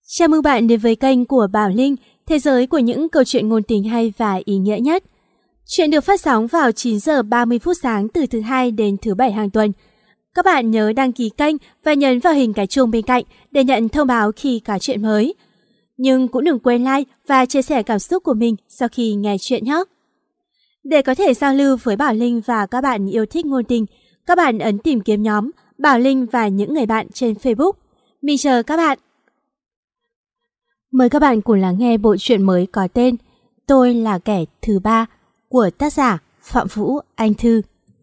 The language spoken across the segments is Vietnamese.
Chào mừng bạn đến với kênh của Bảo Linh, thế giới của những câu chuyện ngôn tình hay và ý nghĩa nhất. Chuyện được phát sóng vào 9 giờ 30 phút sáng từ thứ Hai đến thứ Bảy hàng tuần. Các bạn nhớ đăng ký kênh và nhấn vào hình cái chuông bên cạnh để nhận thông báo khi có chuyện mới. Nhưng cũng đừng quên like và chia sẻ cảm xúc của mình sau khi nghe chuyện nhé. Để có thể giao lưu với Bảo Linh và các bạn yêu thích ngôn tình, các bạn ấn tìm kiếm nhóm Bảo Linh và những người bạn trên Facebook. Mình chờ các bạn. Mời các bạn cùng lắng nghe bộ truyện mới có tên Tôi là kẻ thứ ba của tác giả Phạm Vũ Anh Thư.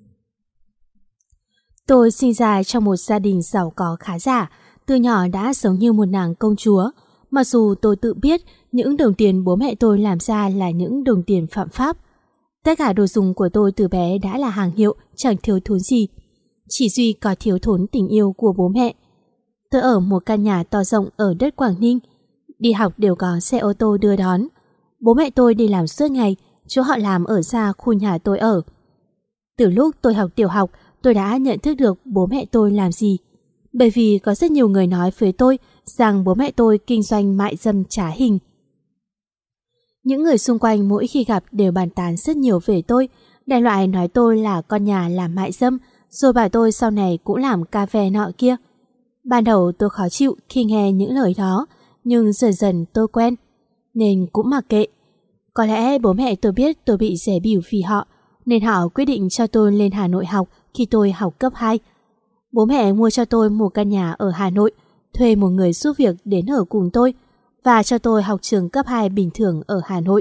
Tôi sinh ra trong một gia đình giàu có khá giả, từ nhỏ đã sống như một nàng công chúa. Mặc dù tôi tự biết những đồng tiền bố mẹ tôi làm ra là những đồng tiền phạm pháp. Tất cả đồ dùng của tôi từ bé đã là hàng hiệu, chẳng thiếu thốn gì. Chỉ duy có thiếu thốn tình yêu của bố mẹ. Tôi ở một căn nhà to rộng ở đất Quảng Ninh. Đi học đều có xe ô tô đưa đón. Bố mẹ tôi đi làm suốt ngày, chỗ họ làm ở xa khu nhà tôi ở. Từ lúc tôi học tiểu học, tôi đã nhận thức được bố mẹ tôi làm gì. Bởi vì có rất nhiều người nói với tôi rằng bố mẹ tôi kinh doanh mại dâm trá hình. Những người xung quanh mỗi khi gặp đều bàn tán rất nhiều về tôi, đại loại nói tôi là con nhà làm mại dâm, rồi bảo tôi sau này cũng làm cà phê nọ kia. Ban đầu tôi khó chịu khi nghe những lời đó, nhưng dần dần tôi quen, nên cũng mặc kệ. Có lẽ bố mẹ tôi biết tôi bị dè bỉu vì họ, nên họ quyết định cho tôi lên Hà Nội học khi tôi học cấp 2. Bố mẹ mua cho tôi một căn nhà ở Hà Nội, thuê một người giúp việc đến ở cùng tôi, và cho tôi học trường cấp 2 bình thường ở Hà Nội.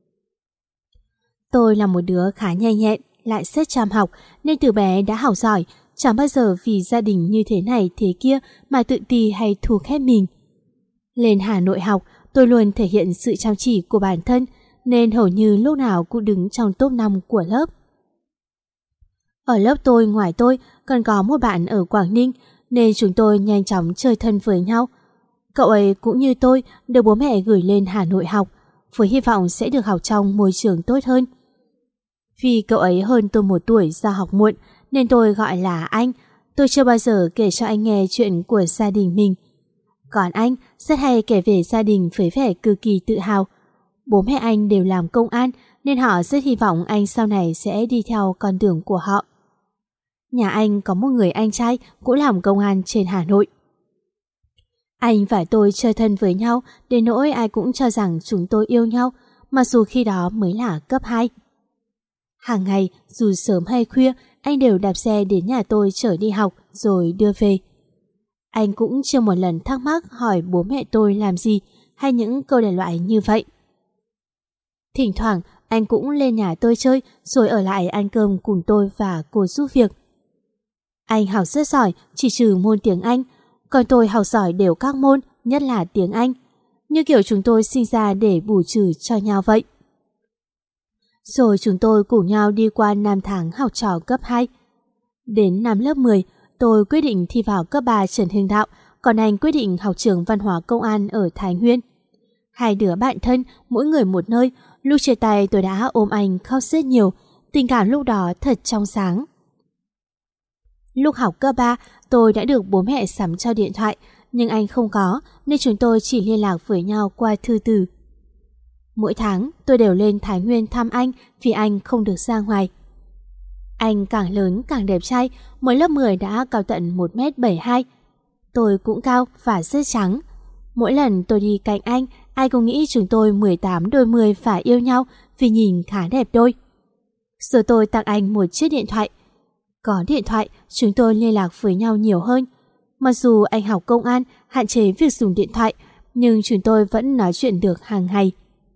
Tôi là một đứa khá nhanh nhẹn, lại rất chăm học, nên từ bé đã học giỏi, chẳng bao giờ vì gia đình như thế này thế kia mà tự ti hay thù khép mình. Lên Hà Nội học, tôi luôn thể hiện sự chăm chỉ của bản thân, nên hầu như lúc nào cũng đứng trong top 5 của lớp. Ở lớp tôi, ngoài tôi, còn có một bạn ở Quảng Ninh, nên chúng tôi nhanh chóng chơi thân với nhau. Cậu ấy cũng như tôi, được bố mẹ gửi lên Hà Nội học, với hy vọng sẽ được học trong môi trường tốt hơn. Vì cậu ấy hơn tôi 1 tuổi ra học muộn, nên tôi gọi là anh. Tôi chưa bao giờ kể cho anh nghe chuyện của gia đình mình. Còn anh rất hay kể về gia đình với vẻ cực kỳ tự hào. Bố mẹ anh đều làm công an, nên họ rất hy vọng anh sau này sẽ đi theo con đường của họ. Nhà anh có một người anh trai cũng làm công an trên Hà Nội. Anh và tôi chơi thân với nhau đến nỗi ai cũng cho rằng chúng tôi yêu nhau, mặc dù khi đó mới là cấp 2. Hàng ngày, dù sớm hay khuya, anh đều đạp xe đến nhà tôi chở đi học rồi đưa về. Anh cũng chưa một lần thắc mắc hỏi bố mẹ tôi làm gì hay những câu đại loại như vậy. Thỉnh thoảng anh cũng lên nhà tôi chơi rồi ở lại ăn cơm cùng tôi và cô giúp việc. Anh học rất giỏi chỉ trừ môn tiếng Anh, còn tôi học giỏi đều các môn, nhất là tiếng Anh. Như kiểu chúng tôi sinh ra để bù trừ cho nhau vậy. Rồi chúng tôi cùng nhau đi qua năm tháng học trò cấp 2. Đến năm lớp 10, tôi quyết định thi vào cấp 3 Trần Hưng Đạo, còn anh quyết định học trường văn hóa công an ở Thái Nguyên. Hai đứa bạn thân, mỗi người một nơi, lúc chia tay tôi đã ôm anh khóc rất nhiều, tình cảm lúc đó thật trong sáng. Lúc học cấp 3, tôi đã được bố mẹ sắm cho điện thoại, nhưng anh không có, nên chúng tôi chỉ liên lạc với nhau qua thư từ. Mỗi tháng tôi đều lên Thái Nguyên thăm anh vì anh không được ra ngoài. Anh càng lớn càng đẹp trai, mới lớp 10 đã cao tận 1m72. Tôi cũng cao và rất trắng. Mỗi lần tôi đi cạnh anh, ai cũng nghĩ chúng tôi 18 đôi 10 phải yêu nhau vì nhìn khá đẹp đôi. Rồi tôi tặng anh một chiếc điện thoại. Có điện thoại, chúng tôi liên lạc với nhau nhiều hơn. Mặc dù anh học công an, hạn chế việc dùng điện thoại, nhưng chúng tôi vẫn nói chuyện được hàng ngày.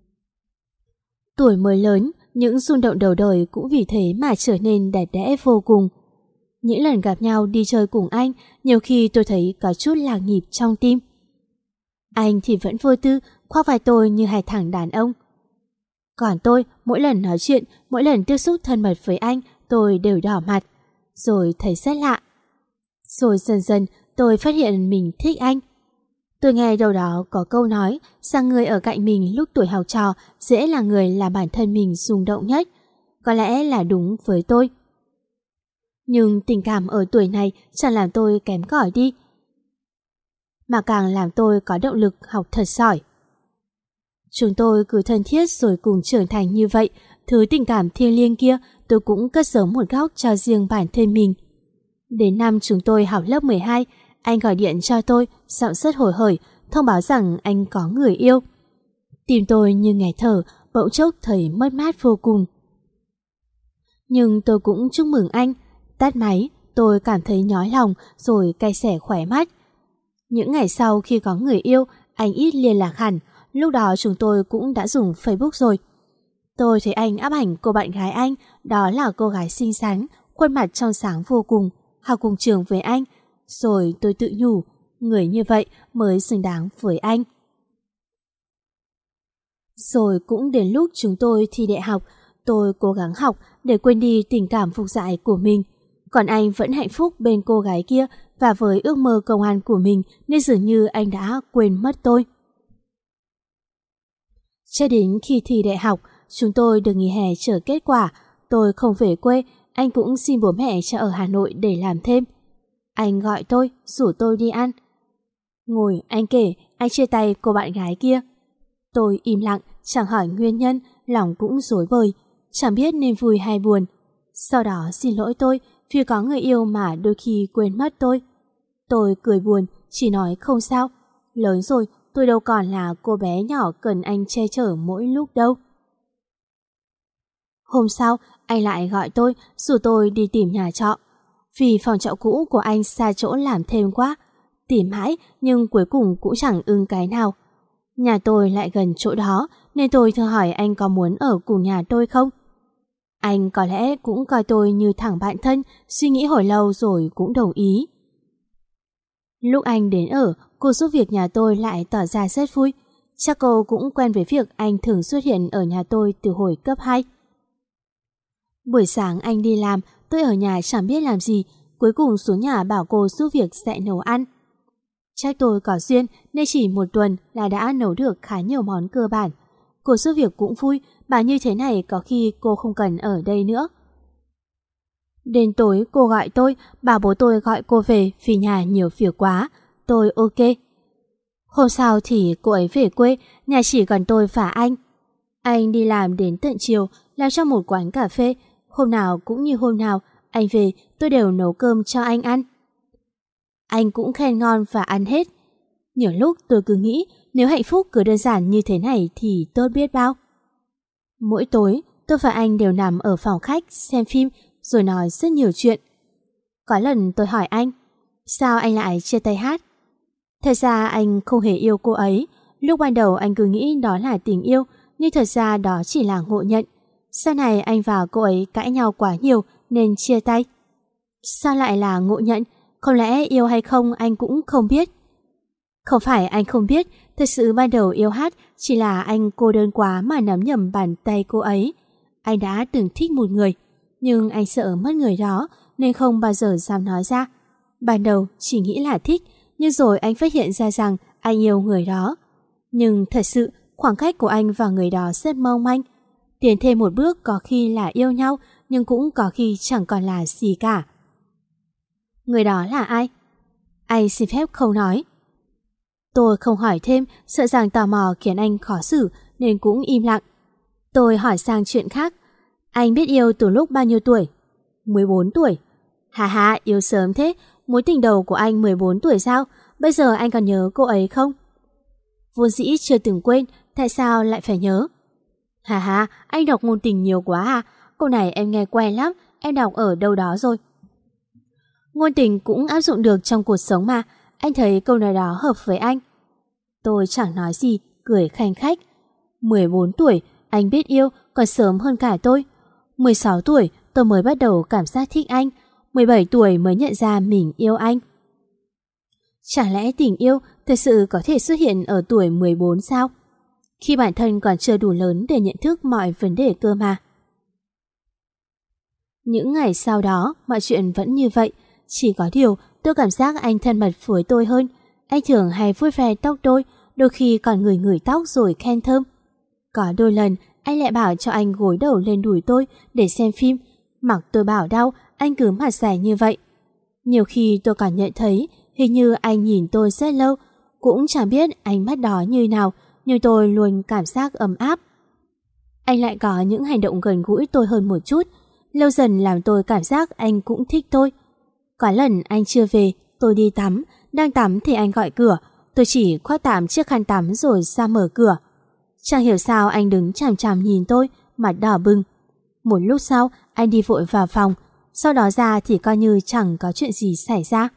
Tuổi mới lớn, những rung động đầu đời cũng vì thế mà trở nên đẹp đẽ vô cùng. Những lần gặp nhau đi chơi cùng anh, nhiều khi tôi thấy có chút lạc nhịp trong tim. Anh thì vẫn vô tư, khoác vai tôi như hai thằng đàn ông. Còn tôi, mỗi lần nói chuyện, mỗi lần tiếp xúc thân mật với anh, tôi đều đỏ mặt, rồi thấy rất lạ. Rồi dần dần tôi phát hiện mình thích anh. Tôi nghe đâu đó có câu nói rằng người ở cạnh mình lúc tuổi học trò dễ là người làm bản thân mình rung động nhất. Có lẽ là đúng với tôi. Nhưng tình cảm ở tuổi này chẳng làm tôi kém cỏi đi. mà càng làm tôi có động lực học thật giỏi. Chúng tôi cứ thân thiết rồi cùng trưởng thành như vậy, thứ tình cảm thiêng liêng kia tôi cũng cất giấu một góc cho riêng bản thân mình. Đến năm chúng tôi học lớp 12, anh gọi điện cho tôi, giọng rất hối hởi, thông báo rằng anh có người yêu. Tim tôi như nghẹt thở, bỗng chốc thấy mất mát vô cùng. Nhưng tôi cũng chúc mừng anh. Tắt máy, tôi cảm thấy nhói lòng rồi cay xẻ khóe mắt. Những ngày sau khi có người yêu, anh ít liên lạc hẳn. Lúc đó chúng tôi cũng đã dùng Facebook rồi. Tôi thấy anh áp ảnh cô bạn gái anh, đó là cô gái xinh xắn, khuôn mặt trong sáng vô cùng, học cùng trường với anh. Rồi tôi tự nhủ, người như vậy mới xứng đáng với anh. Rồi cũng đến lúc chúng tôi thi đại học, tôi cố gắng học để quên đi tình cảm phục dại của mình. Còn anh vẫn hạnh phúc bên cô gái kia và với ước mơ công an của mình, nên dường như anh đã quên mất tôi. Cho đến khi thi đại học, chúng tôi được nghỉ hè chờ kết quả. Tôi không về quê, anh cũng xin bố mẹ cho ở Hà Nội để làm thêm. Anh gọi tôi, rủ tôi đi ăn. Ngồi anh kể anh chia tay cô bạn gái kia. Tôi im lặng, chẳng hỏi nguyên nhân, lòng cũng rối bời, chẳng biết nên vui hay buồn. Sau đó xin lỗi tôi vì có người yêu mà đôi khi quên mất tôi. Tôi cười buồn, chỉ nói không sao. Lớn rồi, tôi đâu còn là cô bé nhỏ cần anh che chở mỗi lúc đâu. Hôm sau, anh lại gọi tôi, rủ tôi đi tìm nhà trọ. Vì phòng trọ cũ của anh xa chỗ làm thêm quá. Tìm mãi nhưng cuối cùng cũng chẳng ưng cái nào. Nhà tôi lại gần chỗ đó nên tôi thử hỏi anh có muốn ở cùng nhà tôi không. Anh có lẽ cũng coi tôi như thằng bạn thân, suy nghĩ hồi lâu rồi cũng đồng ý. Lúc anh đến ở, cô giúp việc nhà tôi lại tỏ ra rất vui. Chắc cô cũng quen với việc anh thường xuất hiện ở nhà tôi từ hồi cấp 2. Buổi sáng anh đi làm, tôi ở nhà chẳng biết làm gì, cuối cùng xuống nhà bảo cô giúp việc dạy nấu ăn. Chắc tôi có duyên nên chỉ một tuần là đã nấu được khá nhiều món cơ bản. Cô giúp việc cũng vui, bảo như thế này có khi cô không cần ở đây nữa. Đến tối cô gọi tôi, bảo bố tôi gọi cô về vì nhà nhiều việc quá. Tôi ok. Hôm sau thì cô ấy về quê, nhà chỉ còn tôi và anh. Anh đi làm đến tận chiều, làm trong một quán cà phê. Hôm nào cũng như hôm nào, anh về tôi đều nấu cơm cho anh ăn. Anh cũng khen ngon và ăn hết. Nhiều lúc tôi cứ nghĩ nếu hạnh phúc cứ đơn giản như thế này thì tốt biết bao. Mỗi tối tôi và anh đều nằm ở phòng khách xem phim rồi nói rất nhiều chuyện. Có lần tôi hỏi anh, sao anh lại chia tay Hát? Thật ra anh không hề yêu cô ấy. Lúc ban đầu anh cứ nghĩ đó là tình yêu, nhưng thật ra đó chỉ là ngộ nhận. Sau này anh và cô ấy cãi nhau quá nhiều nên chia tay. Sao lại là ngộ nhận? Không lẽ yêu hay không anh cũng không biết? Không phải anh không biết, thật sự ban đầu yêu Hát chỉ là anh cô đơn quá mà nắm nhầm bàn tay cô ấy. Anh đã từng thích một người, nhưng anh sợ mất người đó nên không bao giờ dám nói ra. Ban đầu chỉ nghĩ là thích, nhưng rồi anh phát hiện ra rằng anh yêu người đó. Nhưng thật sự khoảng cách của anh và người đó rất mong manh. Tiến thêm một bước có khi là yêu nhau, nhưng cũng có khi chẳng còn là gì cả. Người đó là ai? Anh xin phép không nói. Tôi không hỏi thêm, sợ rằng tò mò khiến anh khó xử nên cũng im lặng. Tôi hỏi sang chuyện khác. Anh biết yêu từ lúc bao nhiêu tuổi? 14 tuổi. Hà hà, yêu sớm thế. Mối tình đầu của anh 14 tuổi sao? Bây giờ anh còn nhớ cô ấy không? Vốn dĩ chưa từng quên, tại sao lại phải nhớ? Hà hà, anh đọc ngôn tình nhiều quá à? Câu này em nghe quen lắm, em đọc ở đâu đó rồi. Ngôn tình cũng áp dụng được trong cuộc sống mà. Anh thấy câu nói đó hợp với anh. Tôi chẳng nói gì, cười khanh khách. 14 tuổi, anh biết yêu còn sớm hơn cả tôi. 16 tuổi, tôi mới bắt đầu cảm giác thích anh. 17 tuổi mới nhận ra mình yêu anh. Chẳng lẽ tình yêu thật sự có thể xuất hiện ở tuổi 14 sao? Khi bản thân còn chưa đủ lớn để nhận thức mọi vấn đề cơ mà. Những ngày sau đó, mọi chuyện vẫn như vậy. Chỉ có điều, tôi cảm giác anh thân mật với tôi hơn. Anh thường hay vuốt ve tóc tôi, đôi khi còn ngửi tóc rồi khen thơm. Có đôi lần, anh lại bảo cho anh gối đầu lên đùi tôi để xem phim. Mặc tôi bảo đau, anh cứ mặt dày như vậy. Nhiều khi tôi còn nhận thấy hình như anh nhìn tôi rất lâu. Cũng chẳng biết ánh mắt đó như nào, nhưng tôi luôn cảm giác ấm áp. Anh lại có những hành động gần gũi tôi hơn một chút, lâu dần làm tôi cảm giác anh cũng thích tôi. Có lần anh chưa về, tôi đi tắm, đang tắm thì anh gọi cửa, tôi chỉ khoác tạm chiếc khăn tắm rồi ra mở cửa. Chẳng hiểu sao anh đứng chằm chằm nhìn tôi, mặt đỏ bừng. Một lúc sau, anh đi vội vào phòng, sau đó ra thì coi như chẳng có chuyện gì xảy ra.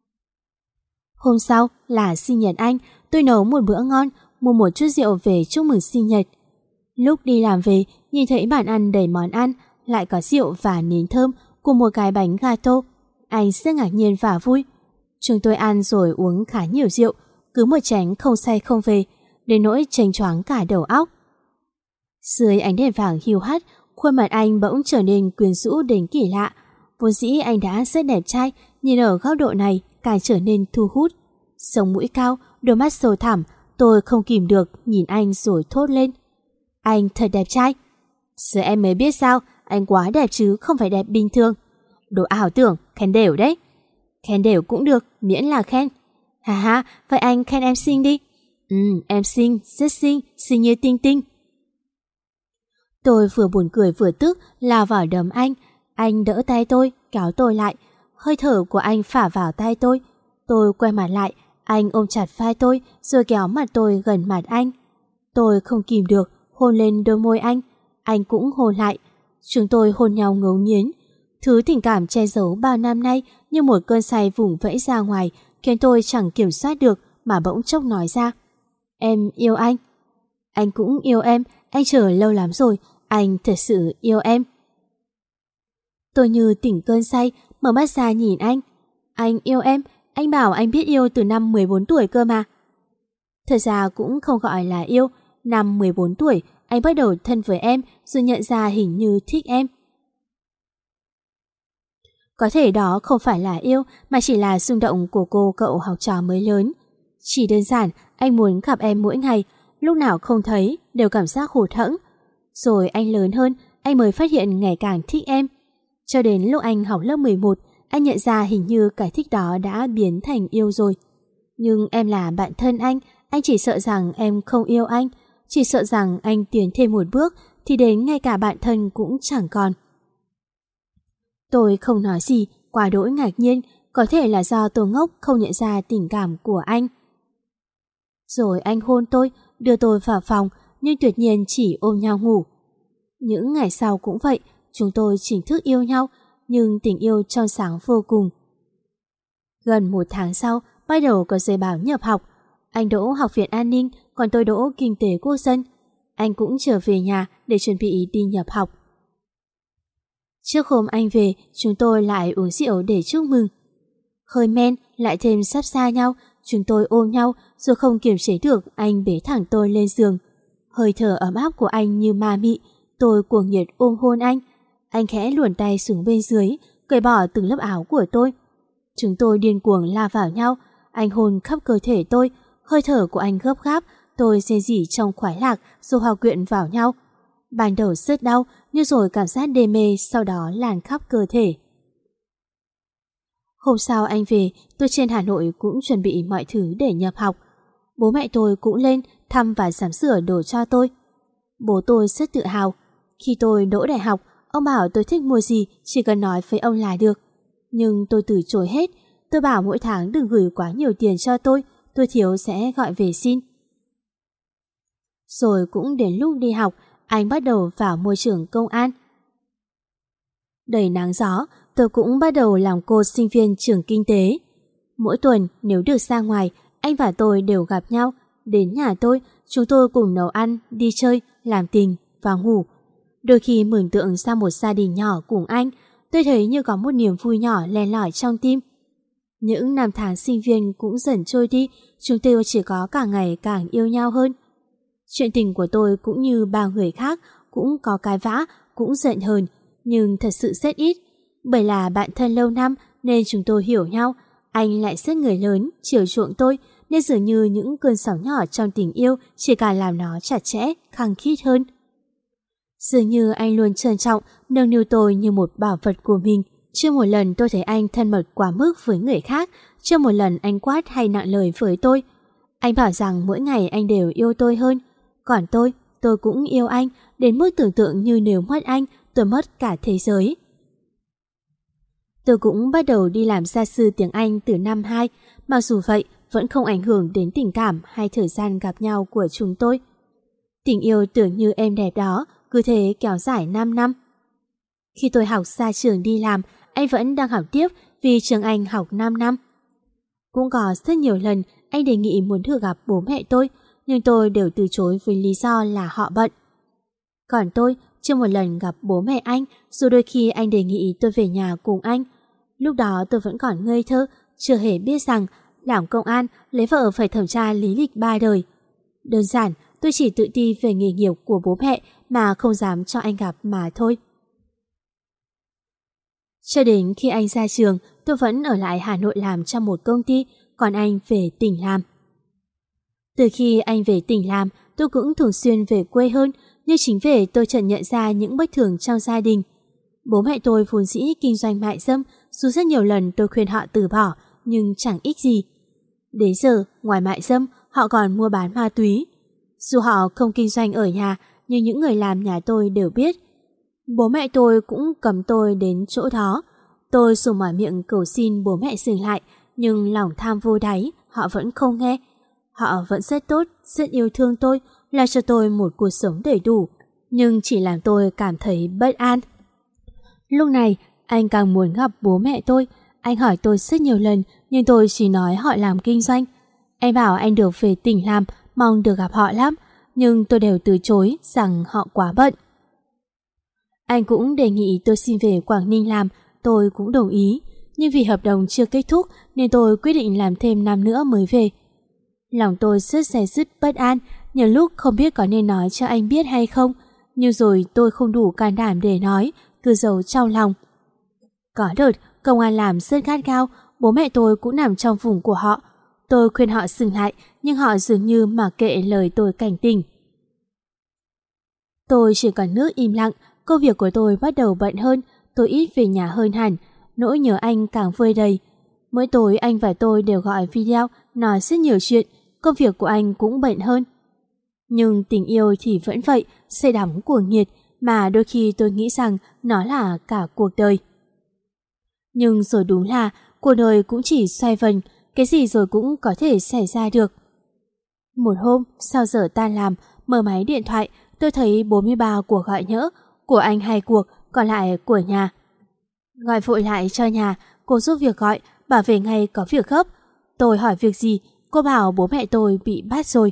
Hôm sau là sinh nhật anh, tôi nấu một bữa ngon, mua một chút rượu về chúc mừng sinh nhật. Lúc đi làm về, nhìn thấy bàn ăn đầy món ăn, lại có rượu và nến thơm cùng một cái bánh gato. Anh rất ngạc nhiên và vui. Chúng tôi ăn rồi uống khá nhiều rượu, cứ một chén không say không về, đến nỗi chênh choáng cả đầu óc. Dưới ánh đèn vàng hiu hắt, khuôn mặt anh bỗng trở nên quyến rũ đến kỳ lạ. Vốn dĩ anh đã rất đẹp trai, nhìn ở góc độ này càng trở nên thu hút. Sống mũi cao, đôi mắt sâu thẳm, tôi không kìm được nhìn anh rồi thốt lên. Anh thật đẹp trai. Giờ em mới biết sao, anh quá đẹp chứ không phải đẹp bình thường. Đồ ảo tưởng, khen đều đấy. Khen đều cũng được, miễn là khen. Ha ha, vậy anh khen em xinh đi. Em xinh, rất xinh, xinh như tinh tinh. Tôi vừa buồn cười vừa tức lao vào đấm anh. Anh đỡ tay tôi, kéo tôi lại. Hơi thở của anh phả vào tay tôi. Tôi quay mặt lại, anh ôm chặt vai tôi rồi kéo mặt tôi gần mặt anh. Tôi không kìm được, hôn lên đôi môi anh cũng hôn lại. Chúng tôi hôn nhau ngấu nghiến. Thứ tình cảm che giấu bao năm nay như một cơn say vùng vẫy ra ngoài, khiến tôi chẳng kiểm soát được mà bỗng chốc nói ra. Em yêu anh. Anh cũng yêu em, anh chờ lâu lắm rồi, anh thật sự yêu em. Tôi như tỉnh cơn say, mở mắt ra nhìn anh. Anh yêu em, anh bảo anh biết yêu từ năm 14 tuổi cơ mà. Thật ra cũng không gọi là yêu, năm 14 tuổi anh bắt đầu thân với em rồi nhận ra hình như thích em. Có thể đó không phải là yêu mà chỉ là xung động của cô cậu học trò mới lớn. Chỉ đơn giản anh muốn gặp em mỗi ngày, lúc nào không thấy đều cảm giác hụt hẫng. Rồi anh lớn hơn, anh mới phát hiện ngày càng thích em. Cho đến lúc anh học lớp 11, anh nhận ra hình như cái thích đó đã biến thành yêu rồi. Nhưng em là bạn thân anh chỉ sợ rằng em không yêu anh, chỉ sợ rằng anh tiến thêm một bước thì đến ngay cả bạn thân cũng chẳng còn. Tôi không nói gì, quá đỗi ngạc nhiên, có thể là do tôi ngốc không nhận ra tình cảm của anh. Rồi anh hôn tôi, đưa tôi vào phòng, nhưng tuyệt nhiên chỉ ôm nhau ngủ. Những ngày sau cũng vậy, chúng tôi chính thức yêu nhau, nhưng tình yêu trong sáng vô cùng. Gần 1 tháng sau, bắt đầu có giấy báo nhập học. Anh đỗ Học viện An ninh, còn tôi đỗ Kinh tế Quốc dân. Anh cũng trở về nhà để chuẩn bị đi nhập học. Trước hôm anh về, chúng tôi lại uống rượu để chúc mừng. Hơi men, lại thêm sắp xa nhau, chúng tôi ôm nhau, rồi không kiềm chế được, anh bế thẳng tôi lên giường. Hơi thở ấm áp của anh như ma mị, tôi cuồng nhiệt ôm hôn anh. Anh khẽ luồn tay xuống bên dưới, cởi bỏ từng lớp áo của tôi. Chúng tôi điên cuồng la vào nhau, anh hôn khắp cơ thể tôi, hơi thở của anh gấp gáp, tôi rên rỉ trong khoái lạc rồi hòa quyện vào nhau. Ban đầu rất đau, nhưng rồi cảm giác đê mê sau đó lan khắp cơ thể. Hôm sau anh về, tôi trên Hà Nội cũng chuẩn bị mọi thứ để nhập học. Bố mẹ tôi cũng lên thăm và sắm sửa đồ cho tôi. Bố tôi rất tự hào. Khi tôi đỗ đại học, ông bảo tôi thích mua gì chỉ cần nói với ông là được. Nhưng tôi từ chối hết. Tôi bảo mỗi tháng đừng gửi quá nhiều tiền cho tôi thiếu sẽ gọi về xin. Rồi cũng đến lúc đi học, anh bắt đầu vào môi trường công an. Đầy nắng gió, tôi cũng bắt đầu làm cô sinh viên trường kinh tế. Mỗi tuần nếu được ra ngoài, anh và tôi đều gặp nhau. Đến nhà tôi, chúng tôi cùng nấu ăn, đi chơi, làm tình và ngủ. Đôi khi mường tượng ra một gia đình nhỏ cùng anh, tôi thấy như có một niềm vui nhỏ len lỏi trong tim. Những năm tháng sinh viên cũng dần trôi đi, chúng tôi chỉ có càng ngày càng yêu nhau hơn. Chuyện tình của tôi cũng như bao người khác, cũng có cái vã, cũng giận hờn, nhưng thật sự rất ít. Bởi là bạn thân lâu năm nên chúng tôi hiểu nhau. Anh lại rất người lớn, chiều chuộng tôi, nên dường như những cơn sóng nhỏ trong tình yêu chỉ càng làm nó chặt chẽ, khăng khít hơn. Dường như anh luôn trân trọng, nâng niu tôi như một bảo vật của mình. Chưa một lần tôi thấy anh thân mật quá mức với người khác, chưa một lần anh quát hay nặng lời với tôi. Anh bảo rằng mỗi ngày anh đều yêu tôi hơn. Còn tôi cũng yêu anh, đến mức tưởng tượng như nếu mất anh, tôi mất cả thế giới. Tôi cũng bắt đầu đi làm gia sư tiếng Anh từ năm 2, mặc dù vậy vẫn không ảnh hưởng đến tình cảm hay thời gian gặp nhau của chúng tôi. Tình yêu tưởng như êm đẹp đó cứ thế kéo dài 5 năm. Khi tôi học ra trường đi làm, anh vẫn đang học tiếp vì trường anh học 5 năm. Cũng có rất nhiều lần anh đề nghị muốn thử gặp bố mẹ tôi, nhưng tôi đều từ chối với lý do là họ bận. Còn tôi chưa một lần gặp bố mẹ anh, dù đôi khi anh đề nghị tôi về nhà cùng anh. Lúc đó tôi vẫn còn ngây thơ, chưa hề biết rằng làm công an, lấy vợ phải thẩm tra lý lịch 3 đời. Đơn giản, tôi chỉ tự ti về nghề nghiệp của bố mẹ mà không dám cho anh gặp mà thôi. Cho đến khi anh ra trường, tôi vẫn ở lại Hà Nội làm trong một công ty, còn anh về tỉnh làm. Từ khi anh về tỉnh làm, tôi cũng thường xuyên về quê hơn, nhưng chính về tôi chợt nhận ra những bất thường trong gia đình. Bố mẹ tôi vốn dĩ kinh doanh mại dâm, dù rất nhiều lần tôi khuyên họ từ bỏ, nhưng chẳng ích gì. Đến giờ, ngoài mại dâm, họ còn mua bán ma túy. Dù họ không kinh doanh ở nhà, nhưng những người làm nhà tôi đều biết. Bố mẹ tôi cũng cầm tôi đến chỗ đó. Tôi dùng mở miệng cầu xin bố mẹ dừng lại, nhưng lòng tham vô đáy, họ vẫn không nghe. Họ vẫn rất tốt, rất yêu thương tôi, là cho tôi một cuộc sống đầy đủ, nhưng chỉ làm tôi cảm thấy bất an. Lúc này, anh càng muốn gặp bố mẹ tôi. Anh hỏi tôi rất nhiều lần, nhưng tôi chỉ nói họ làm kinh doanh. Anh bảo anh được về tỉnh làm, mong được gặp họ lắm, nhưng tôi đều từ chối rằng họ quá bận. Anh cũng đề nghị tôi xin về Quảng Ninh làm, tôi cũng đồng ý, nhưng vì hợp đồng chưa kết thúc nên tôi quyết định làm thêm năm nữa mới về. Lòng tôi rất day dứt bất an, nhiều lúc không biết có nên nói cho anh biết hay không, nhưng rồi tôi không đủ can đảm để nói, cứ giấu trong lòng. Có đợt, công an làm rất gắt gao, bố mẹ tôi cũng nằm trong vùng của họ. Tôi khuyên họ dừng lại, nhưng họ dường như mặc kệ lời tôi cảnh tỉnh. Tôi chỉ còn nước im lặng, công việc của tôi bắt đầu bận hơn, tôi ít về nhà hơn hẳn, nỗi nhớ anh càng vơi đầy. Mỗi tối anh và tôi đều gọi video, nói rất nhiều chuyện, công việc của anh cũng bận hơn. Nhưng tình yêu thì vẫn vậy, say đắm cuồng nhiệt, mà đôi khi tôi nghĩ rằng nó là cả cuộc đời. Nhưng rồi đúng là cuộc đời cũng chỉ xoay vần, cái gì rồi cũng có thể xảy ra được. Một hôm, sau giờ tan làm, mở máy điện thoại, tôi thấy 43 cuộc gọi nhỡ, của anh 2 cuộc, còn lại của nhà. Gọi vội lại cho nhà, cô giúp việc gọi, bảo về ngay có việc gấp. Tôi hỏi việc gì, cô bảo bố mẹ tôi bị bắt rồi.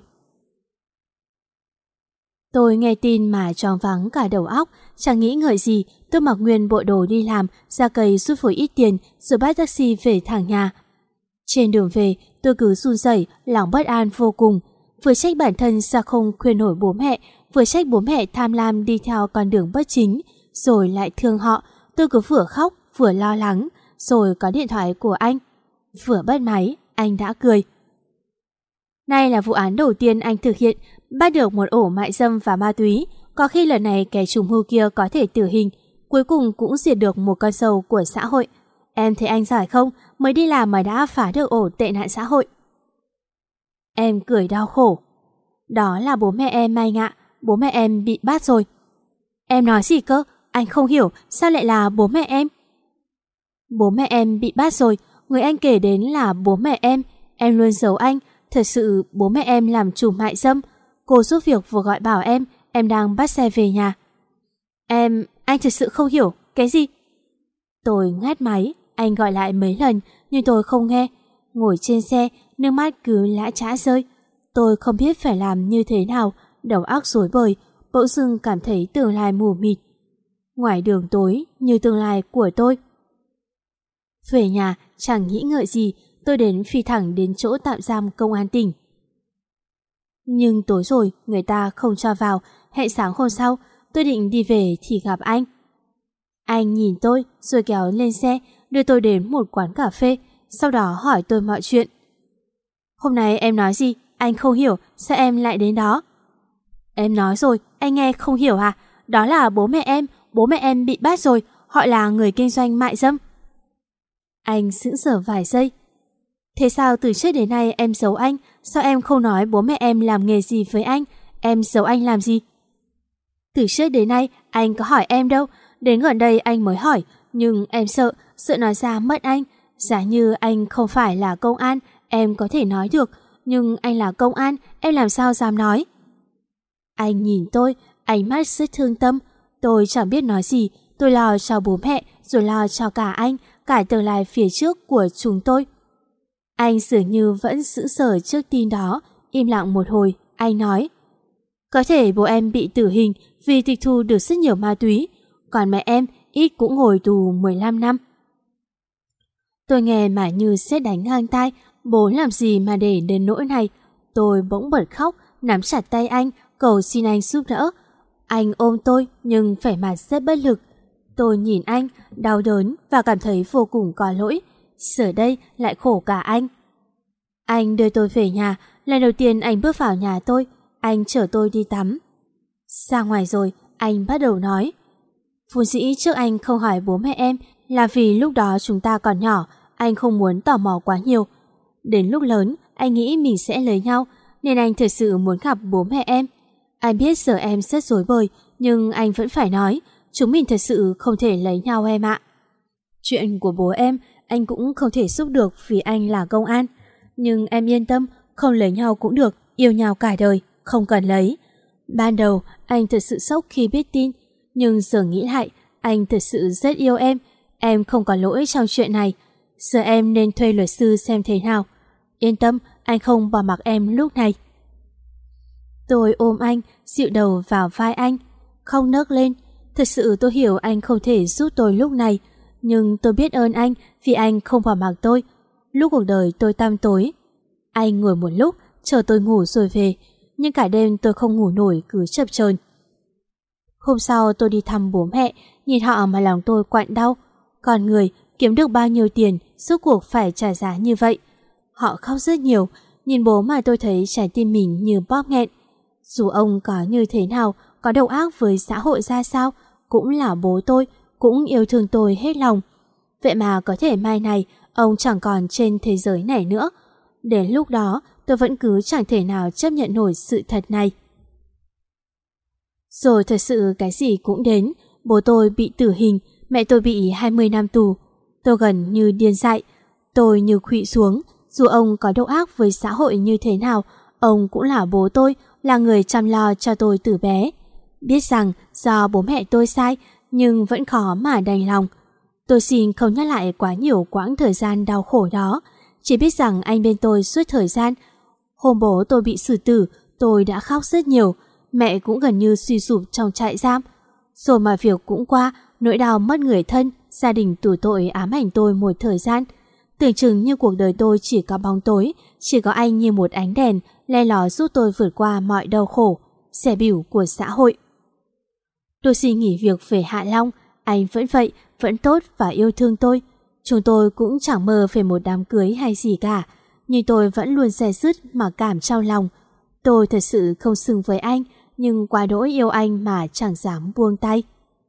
Tôi nghe tin mà choáng váng cả đầu óc, chẳng nghĩ ngợi gì, tôi mặc nguyên bộ đồ đi làm, ra cây rút phối ít tiền, rồi bắt taxi về thẳng nhà. Trên đường về, tôi cứ run rẩy, lòng bất an vô cùng, vừa trách bản thân sao không khuyên nổi bố mẹ, vừa trách bố mẹ tham lam đi theo con đường bất chính, rồi lại thương họ. Tôi cứ vừa khóc vừa lo lắng, rồi có điện thoại của anh. Vừa bắt máy, anh đã cười. Nay là vụ án đầu tiên anh thực hiện, bắt được một ổ mại dâm và ma túy. Có khi lần này kẻ trùm mưu kia có thể tử hình, cuối cùng cũng diệt được một con sâu của xã hội. Em thấy anh giỏi không, mới đi làm mà đã phá được ổ tệ nạn xã hội. Em cười đau khổ. Đó là bố mẹ em anh ạ, bố mẹ em bị bắt rồi. Em nói gì cơ, anh không hiểu, sao lại là bố mẹ em? Bố mẹ em bị bắt rồi, người anh kể đến là bố mẹ em luôn giấu anh. Thật sự bố mẹ em làm chủ mại dâm. Cô giúp việc vừa gọi bảo em đang bắt xe về nhà. Anh thật sự không hiểu, cái gì? Tôi ngắt máy, anh gọi lại mấy lần nhưng tôi không nghe. Ngồi trên xe, nước mắt cứ lã chã rơi. Tôi không biết phải làm như thế nào, đầu óc rối bời, bỗng dưng cảm thấy tương lai mù mịt. Ngoài đường tối như tương lai của tôi. Về nhà, chẳng nghĩ ngợi gì, tôi phi thẳng đến chỗ tạm giam công an tỉnh. Nhưng tối rồi, người ta không cho vào, hẹn sáng hôm sau, tôi định đi về thì gặp anh. Anh nhìn tôi, rồi kéo lên xe, đưa tôi đến một quán cà phê, sau đó hỏi tôi mọi chuyện. Hôm nay em nói gì? Anh không hiểu, sao em lại đến đó? Em nói rồi, anh nghe không hiểu à? Đó là bố mẹ em bị bắt rồi, họ là người kinh doanh mại dâm. Anh sững sờ vài giây. Thế sao từ trước đến nay em giấu anh? Sao em không nói bố mẹ em làm nghề gì với anh? Em giấu anh làm gì? Từ trước đến nay anh có hỏi em đâu. Đến gần đây anh mới hỏi. Nhưng em sợ nói ra mất anh. Giả như anh không phải là công an, em có thể nói được. Nhưng anh là công an, em làm sao dám nói? Anh nhìn tôi, ánh mắt rất thương tâm. Tôi chẳng biết nói gì. Tôi lo cho bố mẹ, rồi lo cho cả anh, cả tương lai phía trước của chúng tôi. Anh dường như vẫn sững sờ trước tin đó. Im lặng một hồi, anh nói: có thể bố em bị tử hình vì tịch thu được rất nhiều ma túy, còn mẹ em ít cũng ngồi tù 15 năm. Tôi nghe mà như sét đánh ngang tai. Bố làm gì mà để đến nỗi này? Tôi bỗng bật khóc, nắm chặt tay anh, cầu xin anh giúp đỡ. Anh ôm tôi nhưng vẻ mặt rất bất lực. Tôi nhìn anh, đau đớn và cảm thấy vô cùng có lỗi. Giờ đây lại khổ cả anh. Anh đưa tôi về nhà. Lần đầu tiên anh bước vào nhà tôi, anh chở tôi đi tắm. Ra ngoài rồi, anh bắt đầu nói: vốn dĩ trước anh không hỏi bố mẹ em là vì lúc đó chúng ta còn nhỏ, anh không muốn tò mò quá nhiều. Đến lúc lớn, anh nghĩ mình sẽ lấy nhau, nên anh thực sự muốn gặp bố mẹ em. Anh biết giờ em rất rối bời, nhưng anh vẫn phải nói, chúng mình thật sự không thể lấy nhau em ạ. Chuyện của bố em, anh cũng không thể giúp được vì anh là công an. Nhưng em yên tâm, không lấy nhau cũng được, yêu nhau cả đời, không cần lấy. Ban đầu, anh thật sự sốc khi biết tin, nhưng giờ nghĩ lại, anh thật sự rất yêu em không có lỗi trong chuyện này. Giờ em nên thuê luật sư xem thế nào. Yên tâm, anh không bỏ mặc em lúc này. Tôi ôm anh, dịu đầu vào vai anh, không nấc lên. Thật sự tôi hiểu anh không thể giúp tôi lúc này, nhưng tôi biết ơn anh vì anh không bỏ mặc tôi lúc cuộc đời tôi tăm tối. Anh ngồi một lúc, chờ tôi ngủ rồi về, nhưng cả đêm tôi không ngủ nổi, cứ chập chờn. Hôm sau tôi đi thăm bố mẹ, nhìn họ mà lòng tôi quặn đau. Con người kiếm được bao nhiêu tiền, rốt cuộc phải trả giá như vậy. Họ khóc rất nhiều, nhìn bố mà tôi thấy trái tim mình như bóp nghẹn. Dù ông có như thế nào, có độc ác với xã hội ra sao, cũng là bố tôi, cũng yêu thương tôi hết lòng. Vậy mà có thể mai này ông chẳng còn trên thế giới này nữa. Đến lúc đó tôi vẫn cứ chẳng thể nào chấp nhận nổi sự thật này. Rồi thật sự cái gì cũng đến. Bố tôi bị tử hình, mẹ tôi bị 20 năm tù. Tôi gần như điên dại. Tôi như khuỵu xuống. Dù ông có độc ác với xã hội như thế nào, ông cũng là bố tôi, là người chăm lo cho tôi từ bé. Biết rằng do bố mẹ tôi sai, nhưng vẫn khó mà đành lòng. Tôi xin không nhắc lại quá nhiều quãng thời gian đau khổ đó. Chỉ biết rằng anh bên tôi suốt thời gian. Hôm bố tôi bị xử tử, tôi đã khóc rất nhiều. Mẹ cũng gần như suy sụp trong trại giam. Rồi mà việc cũng qua, nỗi đau mất người thân, gia đình tù tội ám ảnh tôi một thời gian. Tưởng chừng như cuộc đời tôi chỉ có bóng tối, chỉ có anh như một ánh đèn le lói giúp tôi vượt qua mọi đau khổ, xẻ bỉu của xã hội. Tôi xin nghỉ việc về Hạ Long, anh vẫn vậy, vẫn tốt và yêu thương tôi. Chúng tôi cũng chẳng mơ về một đám cưới hay gì cả, nhưng tôi vẫn luôn dè dứt mà cảm trong lòng. Tôi thật sự không xứng với anh, nhưng quá đỗi yêu anh mà chẳng dám buông tay.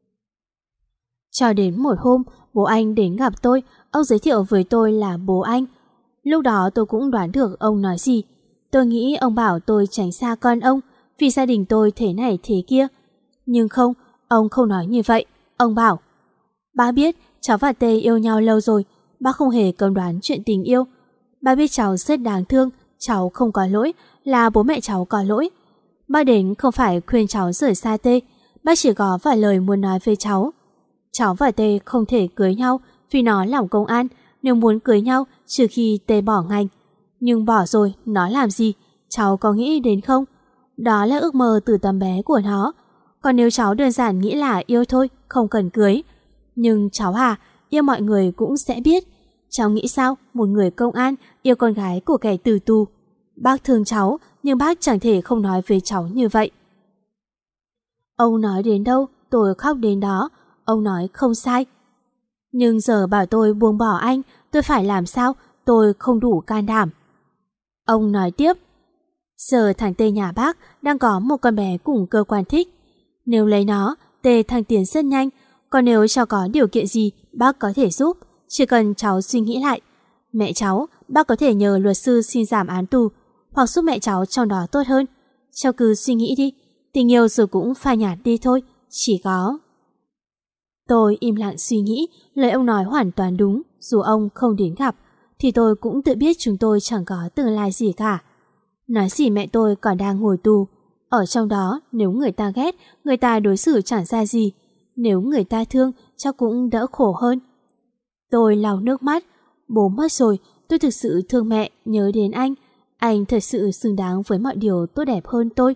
Cho đến một hôm, bố anh đến gặp tôi, ông giới thiệu với tôi là bố anh. Lúc đó tôi cũng đoán được ông nói gì. Tôi nghĩ ông bảo tôi tránh xa con ông, vì gia đình tôi thế này thế kia. Nhưng không, ông không nói như vậy. Ông bảo: bác biết cháu và Tê yêu nhau lâu rồi, bác không hề cấm đoán chuyện tình yêu. Bác biết cháu rất đáng thương, cháu không có lỗi, là bố mẹ cháu có lỗi. Bác đến không phải khuyên cháu rời xa Tê, bác chỉ có vài lời muốn nói với cháu. Cháu và Tê không thể cưới nhau vì nó làm công an, nếu muốn cưới nhau trừ khi Tê bỏ ngành. Nhưng bỏ rồi, nó làm gì? Cháu có nghĩ đến không? Đó là ước mơ từ tấm bé của nó. Còn nếu cháu đơn giản nghĩ là yêu thôi, không cần cưới. Nhưng cháu yêu mọi người cũng sẽ biết. Cháu nghĩ sao một người công an yêu con gái của kẻ tử tù? Bác thương cháu, nhưng bác chẳng thể không nói với cháu như vậy. Ông nói đến đâu, tôi khóc đến đó. Ông nói không sai. Nhưng giờ bảo tôi buông bỏ anh, tôi phải làm sao? Tôi không đủ can đảm. Ông nói tiếp: giờ thằng Tê nhà bác đang có một con bé cùng cơ quan thích. Nếu lấy nó, Tê thăng tiến rất nhanh. Còn nếu cháu có điều kiện gì, bác có thể giúp. Chỉ cần cháu suy nghĩ lại. Mẹ cháu, bác có thể nhờ luật sư xin giảm án tù, hoặc giúp mẹ cháu trong đó tốt hơn. Cháu cứ suy nghĩ đi, tình yêu rồi cũng phai nhạt đi thôi, chỉ có... Tôi im lặng suy nghĩ, lời ông nói hoàn toàn đúng, dù ông không đến gặp, thì tôi cũng tự biết chúng tôi chẳng có tương lai gì cả. Nói gì mẹ tôi còn đang ngồi tù, ở trong đó nếu người ta ghét, người ta đối xử chẳng ra gì, nếu người ta thương chắc cũng đỡ khổ hơn. Tôi lau nước mắt, bố mất rồi, tôi thực sự thương mẹ, nhớ đến anh thật sự xứng đáng với mọi điều tốt đẹp hơn tôi.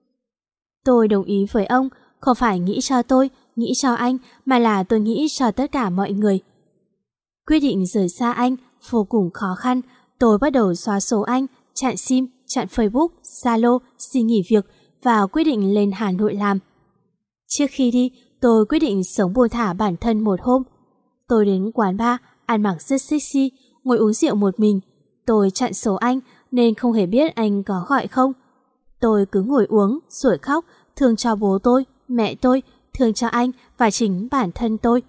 Tôi đồng ý với ông, không phải nghĩ cho tôi, nghĩ cho anh, mà là tôi nghĩ cho tất cả mọi người. Quyết định rời xa anh vô cùng khó khăn, tôi bắt đầu xóa số anh, chặn sim, chặn Facebook, Zalo, xin nghỉ việc và quyết định lên Hà Nội làm. Trước khi đi, tôi quyết định sống buông thả bản thân một hôm. Tôi đến quán bar, ăn mặc rất sexy, ngồi uống rượu một mình. Tôi chặn số anh nên không hề biết anh có gọi không. Tôi cứ ngồi uống rồi khóc, thương cho bố tôi, mẹ tôi, thương cho anh và chính bản thân tôi.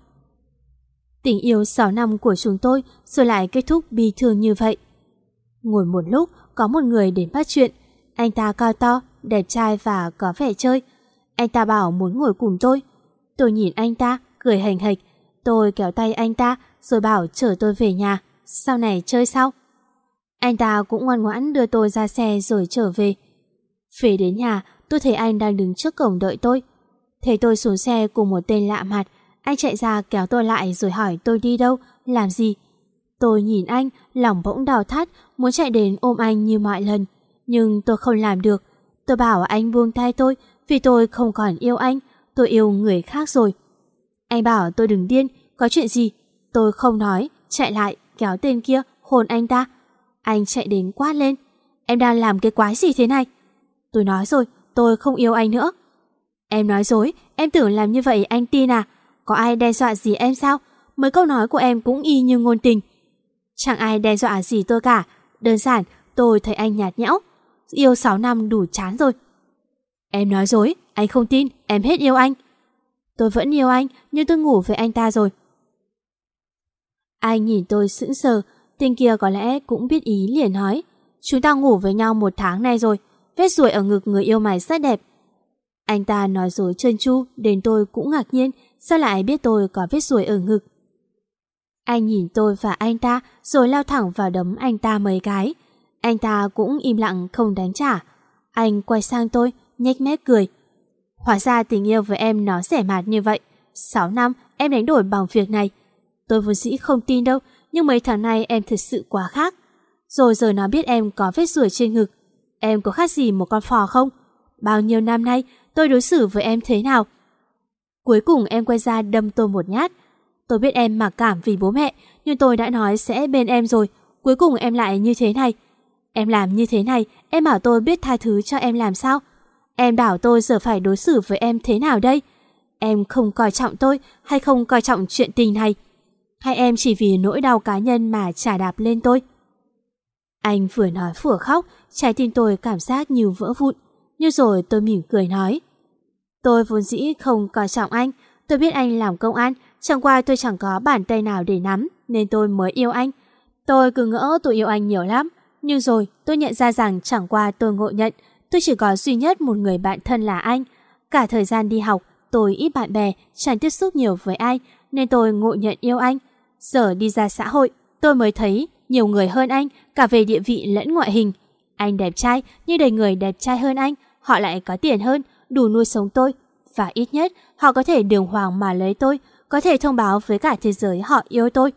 Tình yêu 6 năm của chúng tôi rồi lại kết thúc bi thương như vậy. Ngồi một lúc, có một người đến bắt chuyện. Anh ta cao to, đẹp trai và có vẻ chơi. Anh ta bảo muốn ngồi cùng tôi. Tôi nhìn anh ta, cười hềnh hệch. Tôi kéo tay anh ta rồi bảo chở tôi về nhà, sau này chơi sau. Anh ta cũng ngoan ngoãn đưa tôi ra xe rồi trở về. Về đến nhà, tôi thấy anh đang đứng trước cổng đợi tôi. Thấy tôi xuống xe cùng một tên lạ mặt, anh chạy ra kéo tôi lại rồi hỏi tôi đi đâu, làm gì. Tôi nhìn anh, lòng bỗng đau thắt, muốn chạy đến ôm anh như mọi lần. Nhưng tôi không làm được. Tôi bảo anh buông tay tôi, vì tôi không còn yêu anh, tôi yêu người khác rồi. Anh bảo tôi đừng điên, có chuyện gì? Tôi không nói, chạy lại, kéo tên kia, hôn anh ta. Anh chạy đến quát lên. Em đang làm cái quái gì thế này? Tôi nói rồi, tôi không yêu anh nữa. Em nói dối, em tưởng làm như vậy anh tin à? Có ai đe dọa gì em sao? Mấy câu nói của em cũng y như ngôn tình. Chẳng ai đe dọa gì tôi cả. Đơn giản, tôi thấy anh nhạt nhẽo. Yêu 6 năm đủ chán rồi. Em nói dối, anh không tin, em hết yêu anh. Tôi vẫn yêu anh, nhưng tôi ngủ với anh ta rồi. Anh nhìn tôi sững sờ, tên kia có lẽ cũng biết ý liền nói. Chúng ta ngủ với nhau 1 tháng nay rồi, vết ruồi ở ngực người yêu mày rất đẹp. Anh ta nói dối trơn tru, đến tôi cũng ngạc nhiên, sao lại biết tôi có vết ruồi ở ngực. Anh nhìn tôi và anh ta rồi lao thẳng vào đấm anh ta mấy cái. Anh ta cũng im lặng không đánh trả. Anh quay sang tôi, nhếch mép cười. Hóa ra tình yêu với em nó rẻ mạt như vậy. 6 năm em đánh đổi bằng việc này. Tôi vốn dĩ không tin đâu, nhưng mấy tháng nay em thật sự quá khác. Rồi giờ nó biết em có vết ruồi trên ngực. Em có khác gì một con phò không? Bao nhiêu năm nay tôi đối xử với em thế nào? Cuối cùng em quay ra đâm tôi một nhát. Tôi biết em mặc cảm vì bố mẹ, nhưng tôi đã nói sẽ bên em rồi. Cuối cùng em lại như thế này. Em làm như thế này, em bảo tôi biết tha thứ cho em làm sao? Em bảo tôi giờ phải đối xử với em thế nào đây? Em không coi trọng tôi hay không coi trọng chuyện tình này? Hay em chỉ vì nỗi đau cá nhân mà chà đạp lên tôi? Anh vừa nói vừa khóc, trái tim tôi cảm giác như vỡ vụn. Nhưng rồi tôi mỉm cười nói. Tôi vốn dĩ không coi trọng anh. Tôi biết anh làm công an, chẳng qua tôi chẳng có bàn tay nào để nắm, nên tôi mới yêu anh. Tôi cứ ngỡ tôi yêu anh nhiều lắm. Nhưng rồi tôi nhận ra rằng chẳng qua tôi ngộ nhận tôi chỉ có duy nhất một người bạn thân là anh. Cả thời gian đi học, tôi ít bạn bè, chẳng tiếp xúc nhiều với ai, nên tôi ngộ nhận yêu anh. Giờ đi ra xã hội, tôi mới thấy nhiều người hơn anh, cả về địa vị lẫn ngoại hình. Anh đẹp trai, nhưng đầy người đẹp trai hơn anh, họ lại có tiền hơn, đủ nuôi sống tôi. Và ít nhất, họ có thể đường hoàng mà lấy tôi, có thể thông báo với cả thế giới họ yêu tôi.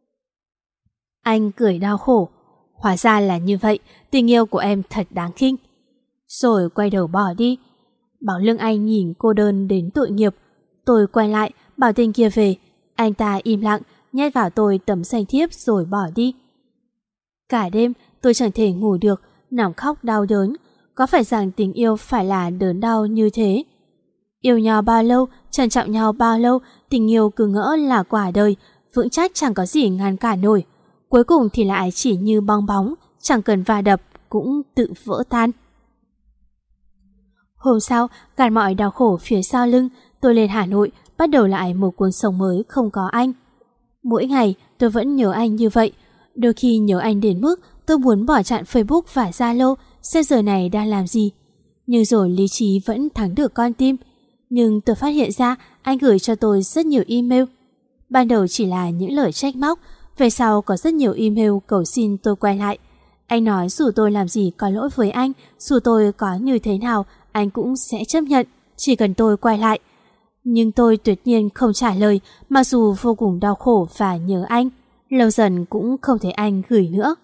Anh cười đau khổ. Hóa ra là như vậy, tình yêu của em thật đáng khinh. Rồi quay đầu bỏ đi. Bảo lưng anh nhìn cô đơn đến tội nghiệp. Tôi quay lại, bảo tên kia về. Anh ta im lặng, nhét vào tôi tấm danh thiếp rồi bỏ đi. Cả đêm tôi chẳng thể ngủ được, nằm khóc đau đớn. Có phải rằng tình yêu phải là đớn đau như thế? Yêu nhau bao lâu, trân trọng nhau bao lâu, tình yêu cứ ngỡ là quả đời, vững chắc chẳng có gì ngăn cản nổi. Cuối cùng thì lại chỉ như bong bóng, chẳng cần va đập cũng tự vỡ tan. Hôm sau, gạt mọi đau khổ phía sau lưng, tôi lên Hà Nội, bắt đầu lại một cuộc sống mới không có anh. Mỗi ngày tôi vẫn nhớ anh như vậy. Đôi khi nhớ anh đến mức tôi muốn bỏ chặn Facebook và Zalo, xem giờ này đang làm gì. Nhưng rồi lý trí vẫn thắng được con tim. Nhưng tôi phát hiện ra anh gửi cho tôi rất nhiều email. Ban đầu chỉ là những lời trách móc, về sau có rất nhiều email cầu xin tôi quay lại. Anh nói dù tôi làm gì có lỗi với anh, dù tôi có như thế nào, anh cũng sẽ chấp nhận, chỉ cần tôi quay lại. Nhưng tôi tuyệt nhiên không trả lời, mặc dù vô cùng đau khổ và nhớ anh. Lâu dần cũng không thấy anh gửi nữa.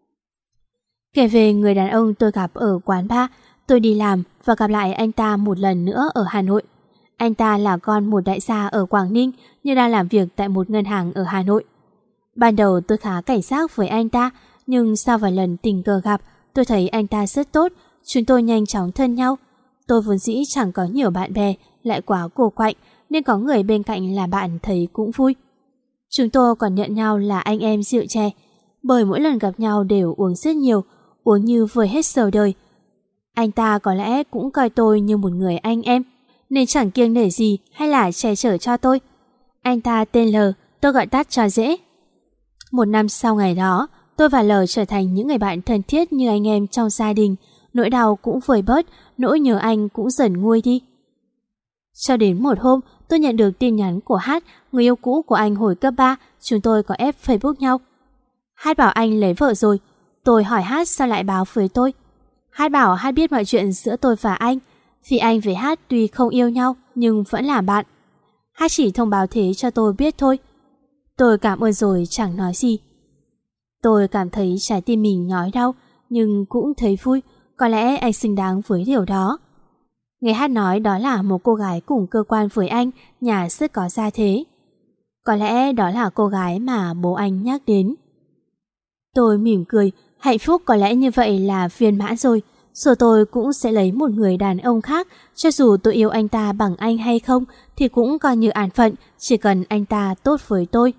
Kể về người đàn ông tôi gặp ở quán bar, tôi đi làm và gặp lại anh ta một lần nữa ở Hà Nội. Anh ta là con một đại gia ở Quảng Ninh nhưng đang làm việc tại một ngân hàng ở Hà Nội. Ban đầu tôi khá cảnh giác với anh ta, nhưng sau vài lần tình cờ gặp, tôi thấy anh ta rất tốt, chúng tôi nhanh chóng thân nhau. Tôi vốn dĩ chẳng có nhiều bạn bè, lại quá cô quạnh, nên có người bên cạnh là bạn thấy cũng vui. Chúng tôi còn nhận nhau là anh em rượu chè, bởi mỗi lần gặp nhau đều uống rất nhiều, uống như vơi hết sầu đời. Anh ta có lẽ cũng coi tôi như một người anh em, nên chẳng kiêng nể gì hay là che chở cho tôi. Anh ta tên L, tôi gọi tắt cho dễ. Một năm sau ngày đó, tôi và L trở thành những người bạn thân thiết như anh em trong gia đình. Nỗi đau cũng vơi bớt, nỗi nhớ anh cũng dần nguôi đi. Cho đến một hôm, tôi nhận được tin nhắn của Hát, người yêu cũ của anh hồi cấp 3, chúng tôi có ép Facebook nhau. Hát bảo anh lấy vợ rồi. Tôi hỏi Hát sao lại báo với tôi. Hát bảo Hát biết mọi chuyện giữa tôi và anh, vì anh với Hát tuy không yêu nhau nhưng vẫn là bạn. Hát chỉ thông báo thế cho tôi biết thôi. Tôi cảm ơn rồi chẳng nói gì. Tôi cảm thấy trái tim mình nhói đau, nhưng cũng thấy vui, có lẽ anh xứng đáng với điều đó. Nghe Hát nói đó là một cô gái cùng cơ quan với anh, nhà rất có gia thế. Có lẽ đó là cô gái mà bố anh nhắc đến. Tôi mỉm cười, hạnh phúc có lẽ như vậy là viên mãn rồi. Rồi tôi cũng sẽ lấy một người đàn ông khác, cho dù tôi yêu anh ta bằng anh hay không thì cũng coi như an phận, chỉ cần anh ta tốt với tôi.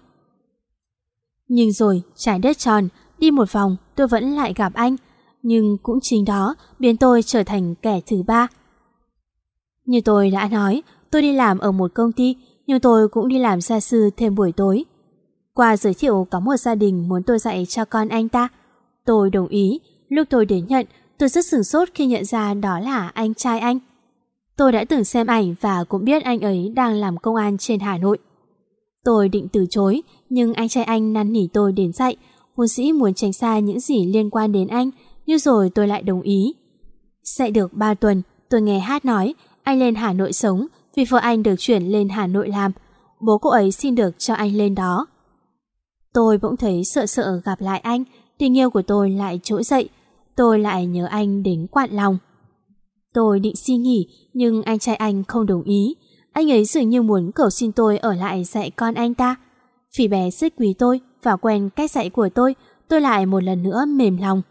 Nhưng rồi trái đất tròn, đi một vòng tôi vẫn lại gặp anh, nhưng cũng chính đó biến tôi trở thành kẻ thứ ba. Như tôi đã nói, tôi đi làm ở một công ty, nhưng tôi cũng đi làm gia sư thêm buổi tối. Qua giới thiệu có một gia đình muốn tôi dạy cho con anh ta. Tôi đồng ý. Lúc tôi đến nhận, tôi rất sửng sốt khi nhận ra đó là anh trai anh. Tôi đã từng xem ảnh và cũng biết anh ấy đang làm công an trên Hà Nội. Tôi định từ chối, nhưng anh trai anh năn nỉ tôi đến dạy, vốn dĩ muốn tránh xa những gì liên quan đến anh, nhưng rồi tôi lại đồng ý. Dạy được 3 tuần, tôi nghe Hát nói anh lên Hà Nội sống vì vợ anh được chuyển lên Hà Nội làm. Bố cô ấy xin được cho anh lên đó. Tôi bỗng thấy sợ sợ gặp lại anh, tình yêu của tôi lại trỗi dậy. Tôi lại nhớ anh đến quặn lòng. Tôi định xin nghỉ, nhưng anh trai anh không đồng ý. Anh ấy dường như muốn cầu xin tôi ở lại dạy con anh ta. Vì bé rất quý tôi và quen cách dạy của tôi lại một lần nữa mềm lòng.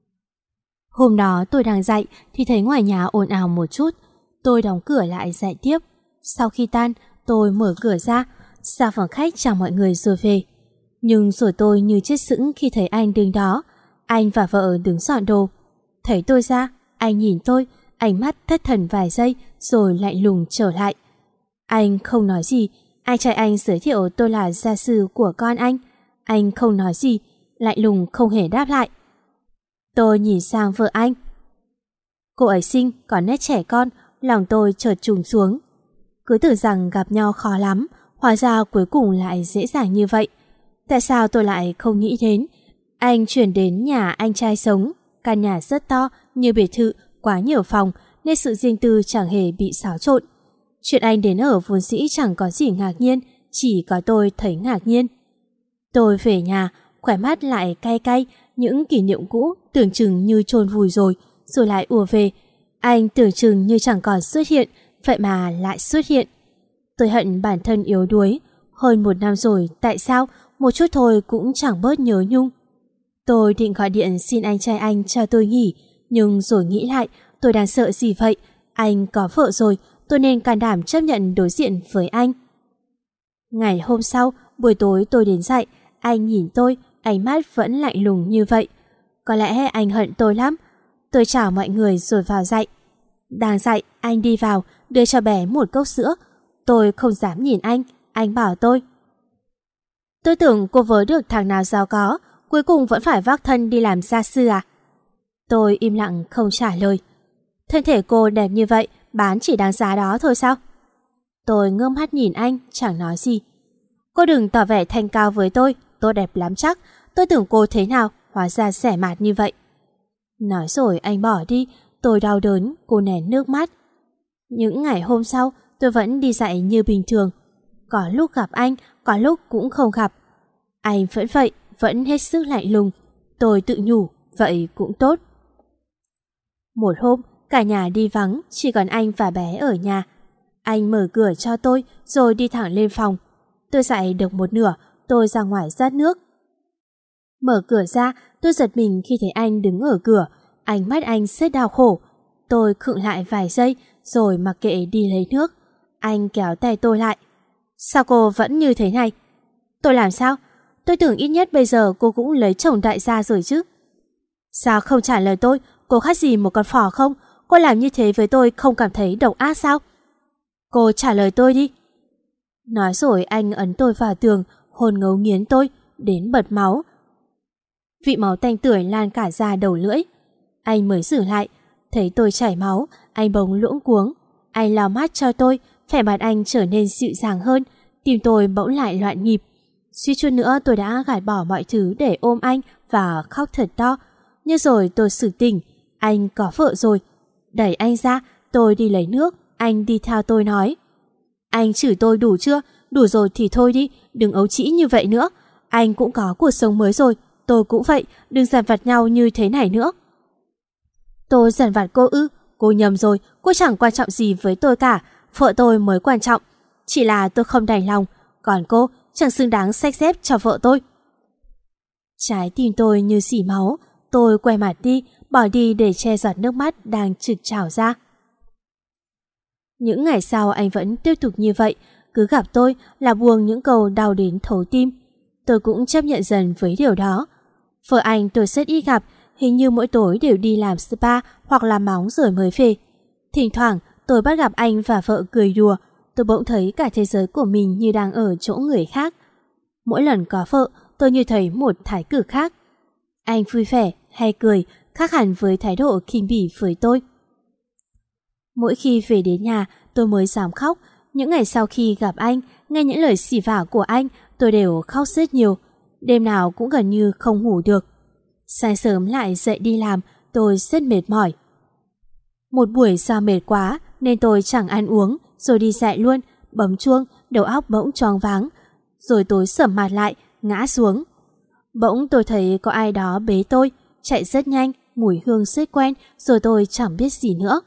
Hôm đó tôi đang dạy thì thấy ngoài nhà ồn ào một chút. Tôi đóng cửa lại dạy tiếp. Sau khi tan, tôi mở cửa ra phòng khách chào mọi người rồi về. Nhưng rồi tôi như chết sững khi thấy anh đứng đó. Anh và vợ đứng dọn đồ. Thấy tôi ra, anh nhìn tôi, ánh mắt thất thần vài giây rồi lạnh lùng trở lại. Anh không nói gì. Anh trai anh giới thiệu tôi là gia sư của con anh. Anh không nói gì, lạnh lùng không hề đáp lại. Tôi nhìn sang vợ anh. Cô ấy xinh, có nét trẻ con, lòng tôi chợt trùng xuống. Cứ tưởng rằng gặp nhau khó lắm, hóa ra cuối cùng lại dễ dàng như vậy. Tại sao tôi lại không nghĩ đến? Anh chuyển đến nhà anh trai sống, căn nhà rất to như biệt thự, quá nhiều phòng nên sự riêng tư chẳng hề bị xáo trộn. Chuyện anh đến ở vốn dĩ chẳng có gì ngạc nhiên, chỉ có tôi thấy ngạc nhiên. Tôi về nhà, khỏe mắt lại cay cay, những kỷ niệm cũ tưởng chừng như chôn vùi rồi lại ùa về. Anh tưởng chừng như chẳng còn xuất hiện, vậy mà lại xuất hiện. Tôi hận bản thân yếu đuối. Hơn 1 năm rồi, tại sao một chút thôi cũng chẳng bớt nhớ nhung. Tôi định gọi điện xin anh trai anh cho tôi nghỉ, nhưng rồi nghĩ lại, tôi đang sợ gì vậy? Anh có vợ rồi, tôi nên can đảm chấp nhận đối diện với anh. Ngày hôm sau, buổi tối tôi đến dạy, anh nhìn tôi, ánh mắt vẫn lạnh lùng như vậy. Có lẽ anh hận tôi lắm. Tôi chào mọi người rồi vào dạy. Đang dạy, anh đi vào, đưa cho bé một cốc sữa. Tôi không dám nhìn anh bảo tôi. Tôi tưởng cô vớ được thằng nào giàu có, cuối cùng vẫn phải vác thân đi làm gia sư à? Tôi im lặng không trả lời. Thân thể cô đẹp như vậy, bán chỉ đáng giá đó thôi sao? Tôi ngơ mắt nhìn anh, chẳng nói gì. Cô đừng tỏ vẻ thanh cao với tôi đẹp lắm chắc. Tôi tưởng cô thế nào, hóa ra rẻ mạt như vậy. Nói rồi anh bỏ đi, tôi đau đớn, cô nén nước mắt. Những ngày hôm sau, tôi vẫn đi dạy như bình thường. Có lúc gặp anh, có lúc cũng không gặp. Anh vẫn vậy, vẫn hết sức lạnh lùng. Tôi tự nhủ, vậy cũng tốt. Một hôm, cả nhà đi vắng, chỉ còn anh và bé ở nhà. Anh mở cửa cho tôi, rồi đi thẳng lên phòng. Tôi dạy được một nửa, tôi ra ngoài rót nước. Mở cửa ra, tôi giật mình khi thấy anh đứng ở cửa. Ánh mắt anh rất đau khổ. Tôi khựng lại vài giây, rồi mặc kệ đi lấy nước. Anh kéo tay tôi lại. Sao cô vẫn như thế này? Tôi làm sao? Tôi tưởng ít nhất bây giờ cô cũng lấy chồng đại gia rồi chứ. Sao không trả lời tôi? Cô khác gì một con phò không? Cô làm như thế với tôi không cảm thấy độc ác sao? Cô trả lời tôi đi. Nói rồi anh ấn tôi vào tường, hôn ngấu nghiến tôi, đến bật máu. Vị máu tanh tưởi lan cả ra đầu lưỡi. Anh mới xử lại. Thấy tôi chảy máu, anh bỗng luống cuống. Anh lau mắt cho tôi, vẻ mặt anh trở nên dịu dàng hơn. Tim tôi bỗng lại loạn nhịp. Suýt chút nữa tôi đã gạt bỏ mọi thứ để ôm anh và khóc thật to. Nhưng rồi tôi sực tỉnh, anh có vợ rồi. Đẩy anh ra, tôi đi lấy nước. Anh đi theo tôi nói: Anh chửi tôi đủ chưa? Đủ rồi thì thôi đi, đừng ấu trĩ như vậy nữa. Anh cũng có cuộc sống mới rồi, tôi cũng vậy, đừng dằn vặt nhau như thế này nữa. Tôi dằn vặt cô ư? Cô nhầm rồi, cô chẳng quan trọng gì với tôi cả, vợ tôi mới quan trọng. Chỉ là tôi không đành lòng, còn cô chẳng xứng đáng xách xếp cho vợ tôi. Trái tim tôi như xỉ máu, tôi quay mặt đi, bỏ đi để che giọt nước mắt đang trực trào ra. Những ngày sau anh vẫn tiếp tục như vậy, cứ gặp tôi là buông những câu đau đến thấu tim. Tôi cũng chấp nhận dần với điều đó. Vợ anh tôi rất ít gặp, hình như mỗi tối đều đi làm spa hoặc làm móng rồi mới về. Thỉnh thoảng tôi bắt gặp anh và vợ cười đùa, tôi bỗng thấy cả thế giới của mình như đang ở chỗ người khác. Mỗi lần có vợ, tôi như thấy một thái tử khác. Anh vui vẻ hay cười khác hẳn với thái độ khinh bỉ với tôi. Mỗi khi về đến nhà, tôi mới dám khóc. Những ngày sau khi gặp anh, nghe những lời xỉ vả của anh, tôi đều khóc rất nhiều. Đêm nào cũng gần như không ngủ được. Sáng sớm lại dậy đi làm, tôi rất mệt mỏi. Một buổi do mệt quá nên tôi chẳng ăn uống, rồi đi dạy luôn, bấm chuông, đầu óc bỗng choáng váng. Rồi tối sầm mặt lại, ngã xuống. Bỗng tôi thấy có ai đó bế tôi, chạy rất nhanh, mùi hương rất quen, rồi tôi chẳng biết gì nữa.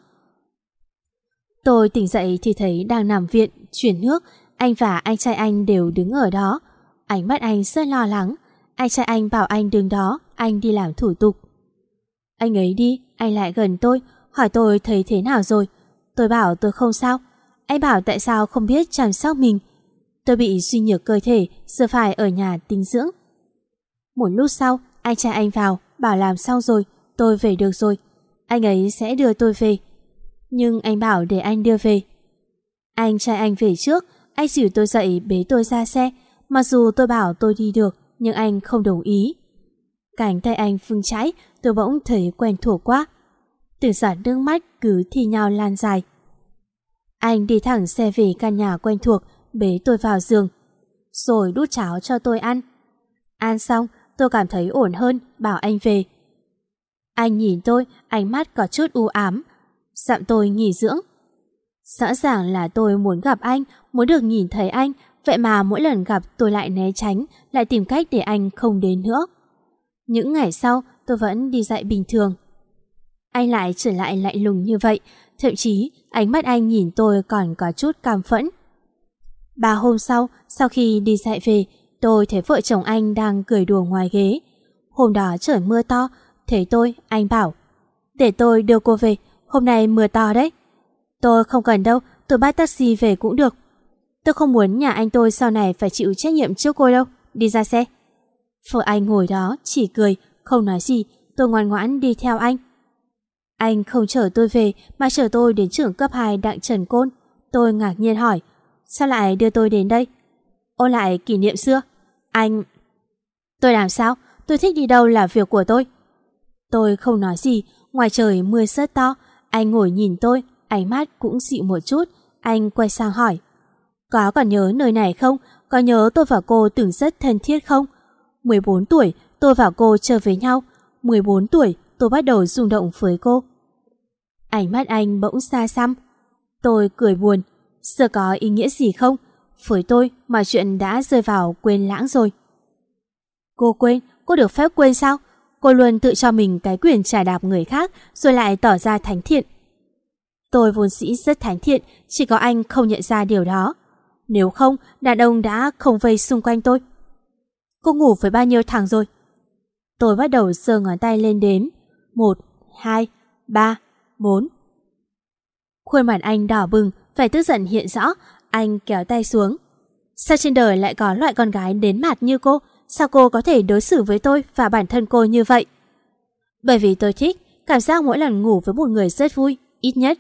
Tôi tỉnh dậy thì thấy đang nằm viện, chuyển nước, anh và anh trai anh đều đứng ở đó. Ánh mắt anh rất lo lắng. Anh trai anh bảo anh đứng đó, anh đi làm thủ tục. Anh ấy đi, anh lại gần tôi, hỏi tôi thấy thế nào rồi. Tôi bảo tôi không sao. Anh bảo tại sao không biết chăm sóc mình. Tôi bị suy nhược cơ thể, giờ phải ở nhà tĩnh dưỡng. Một lúc sau, anh trai anh vào, bảo làm xong rồi, tôi về được rồi. Anh ấy sẽ đưa tôi về. Nhưng anh bảo để anh đưa về. Anh trai anh về trước, anh dìu tôi dậy bế tôi ra xe. Mặc dù tôi bảo tôi đi được, nhưng anh không đồng ý. Cánh tay anh vung chãi, tôi bỗng thấy quen thuộc quá. Từng giọt nước mắt cứ thi nhau lan dài. Anh đi thẳng xe về căn nhà quen thuộc, bế tôi vào giường, rồi đút cháo cho tôi ăn. Ăn xong, tôi cảm thấy ổn hơn, bảo anh về. Anh nhìn tôi, ánh mắt có chút u ám, dặn tôi nghỉ dưỡng. Rõ ràng là tôi muốn gặp anh, muốn được nhìn thấy anh, vậy mà mỗi lần gặp tôi lại né tránh, lại tìm cách để anh không đến nữa. Những ngày sau, tôi vẫn đi dạy bình thường. Anh lại trở lại lạnh lùng như vậy, thậm chí ánh mắt anh nhìn tôi còn có chút cam phẫn. 3 hôm sau khi đi dạy về, tôi thấy vợ chồng anh đang cười đùa ngoài ghế. Hôm đó trời mưa to, thấy tôi, anh bảo: để tôi đưa cô về, hôm nay mưa to đấy. Tôi không cần đâu, tôi bắt taxi về cũng được. Tôi không muốn nhà anh tôi sau này phải chịu trách nhiệm trước cô đâu, đi ra xe. Vợ anh ngồi đó chỉ cười, không nói gì, tôi ngoan ngoãn đi theo anh. Anh không chở tôi về mà chở tôi đến trường cấp 2 Đặng Trần Côn. Tôi ngạc nhiên hỏi: sao lại đưa tôi đến đây? Ôn lại kỷ niệm xưa. Anh... Tôi làm sao? tôi thích đi đâu là việc của tôi. Tôi không nói gì, ngoài trời mưa rất to. Anh ngồi nhìn tôi, ánh mắt cũng dịu một chút. Anh quay sang hỏi, có còn nhớ nơi này không? Có nhớ tôi và cô từng rất thân thiết không? 14 tuổi tôi và cô chơi với nhau. 14 tuổi tôi bắt đầu rung động với cô. Ánh mắt anh bỗng xa xăm. Tôi cười buồn. Giờ có ý nghĩa gì không? Với tôi mà chuyện đã rơi vào quên lãng rồi. Cô quên? Cô được phép quên sao? Cô luôn tự cho mình cái quyền chà đạp người khác rồi lại tỏ ra thánh thiện. Tôi vốn dĩ rất thánh thiện, chỉ có anh không nhận ra điều đó. Nếu không, đàn ông đã không vây xung quanh tôi. Cô ngủ với bao nhiêu thằng rồi? Tôi bắt đầu giơ ngón tay lên đếm. 1, 2, 3, 4. Khuôn mặt anh đỏ bừng, vẻ tức giận hiện rõ. Anh kéo tay xuống. Sao trên đời lại có loại con gái đến mặt như cô? Sao cô có thể đối xử với tôi và bản thân cô như vậy? Bởi vì tôi thích, cảm giác mỗi lần ngủ với một người rất vui, ít nhất.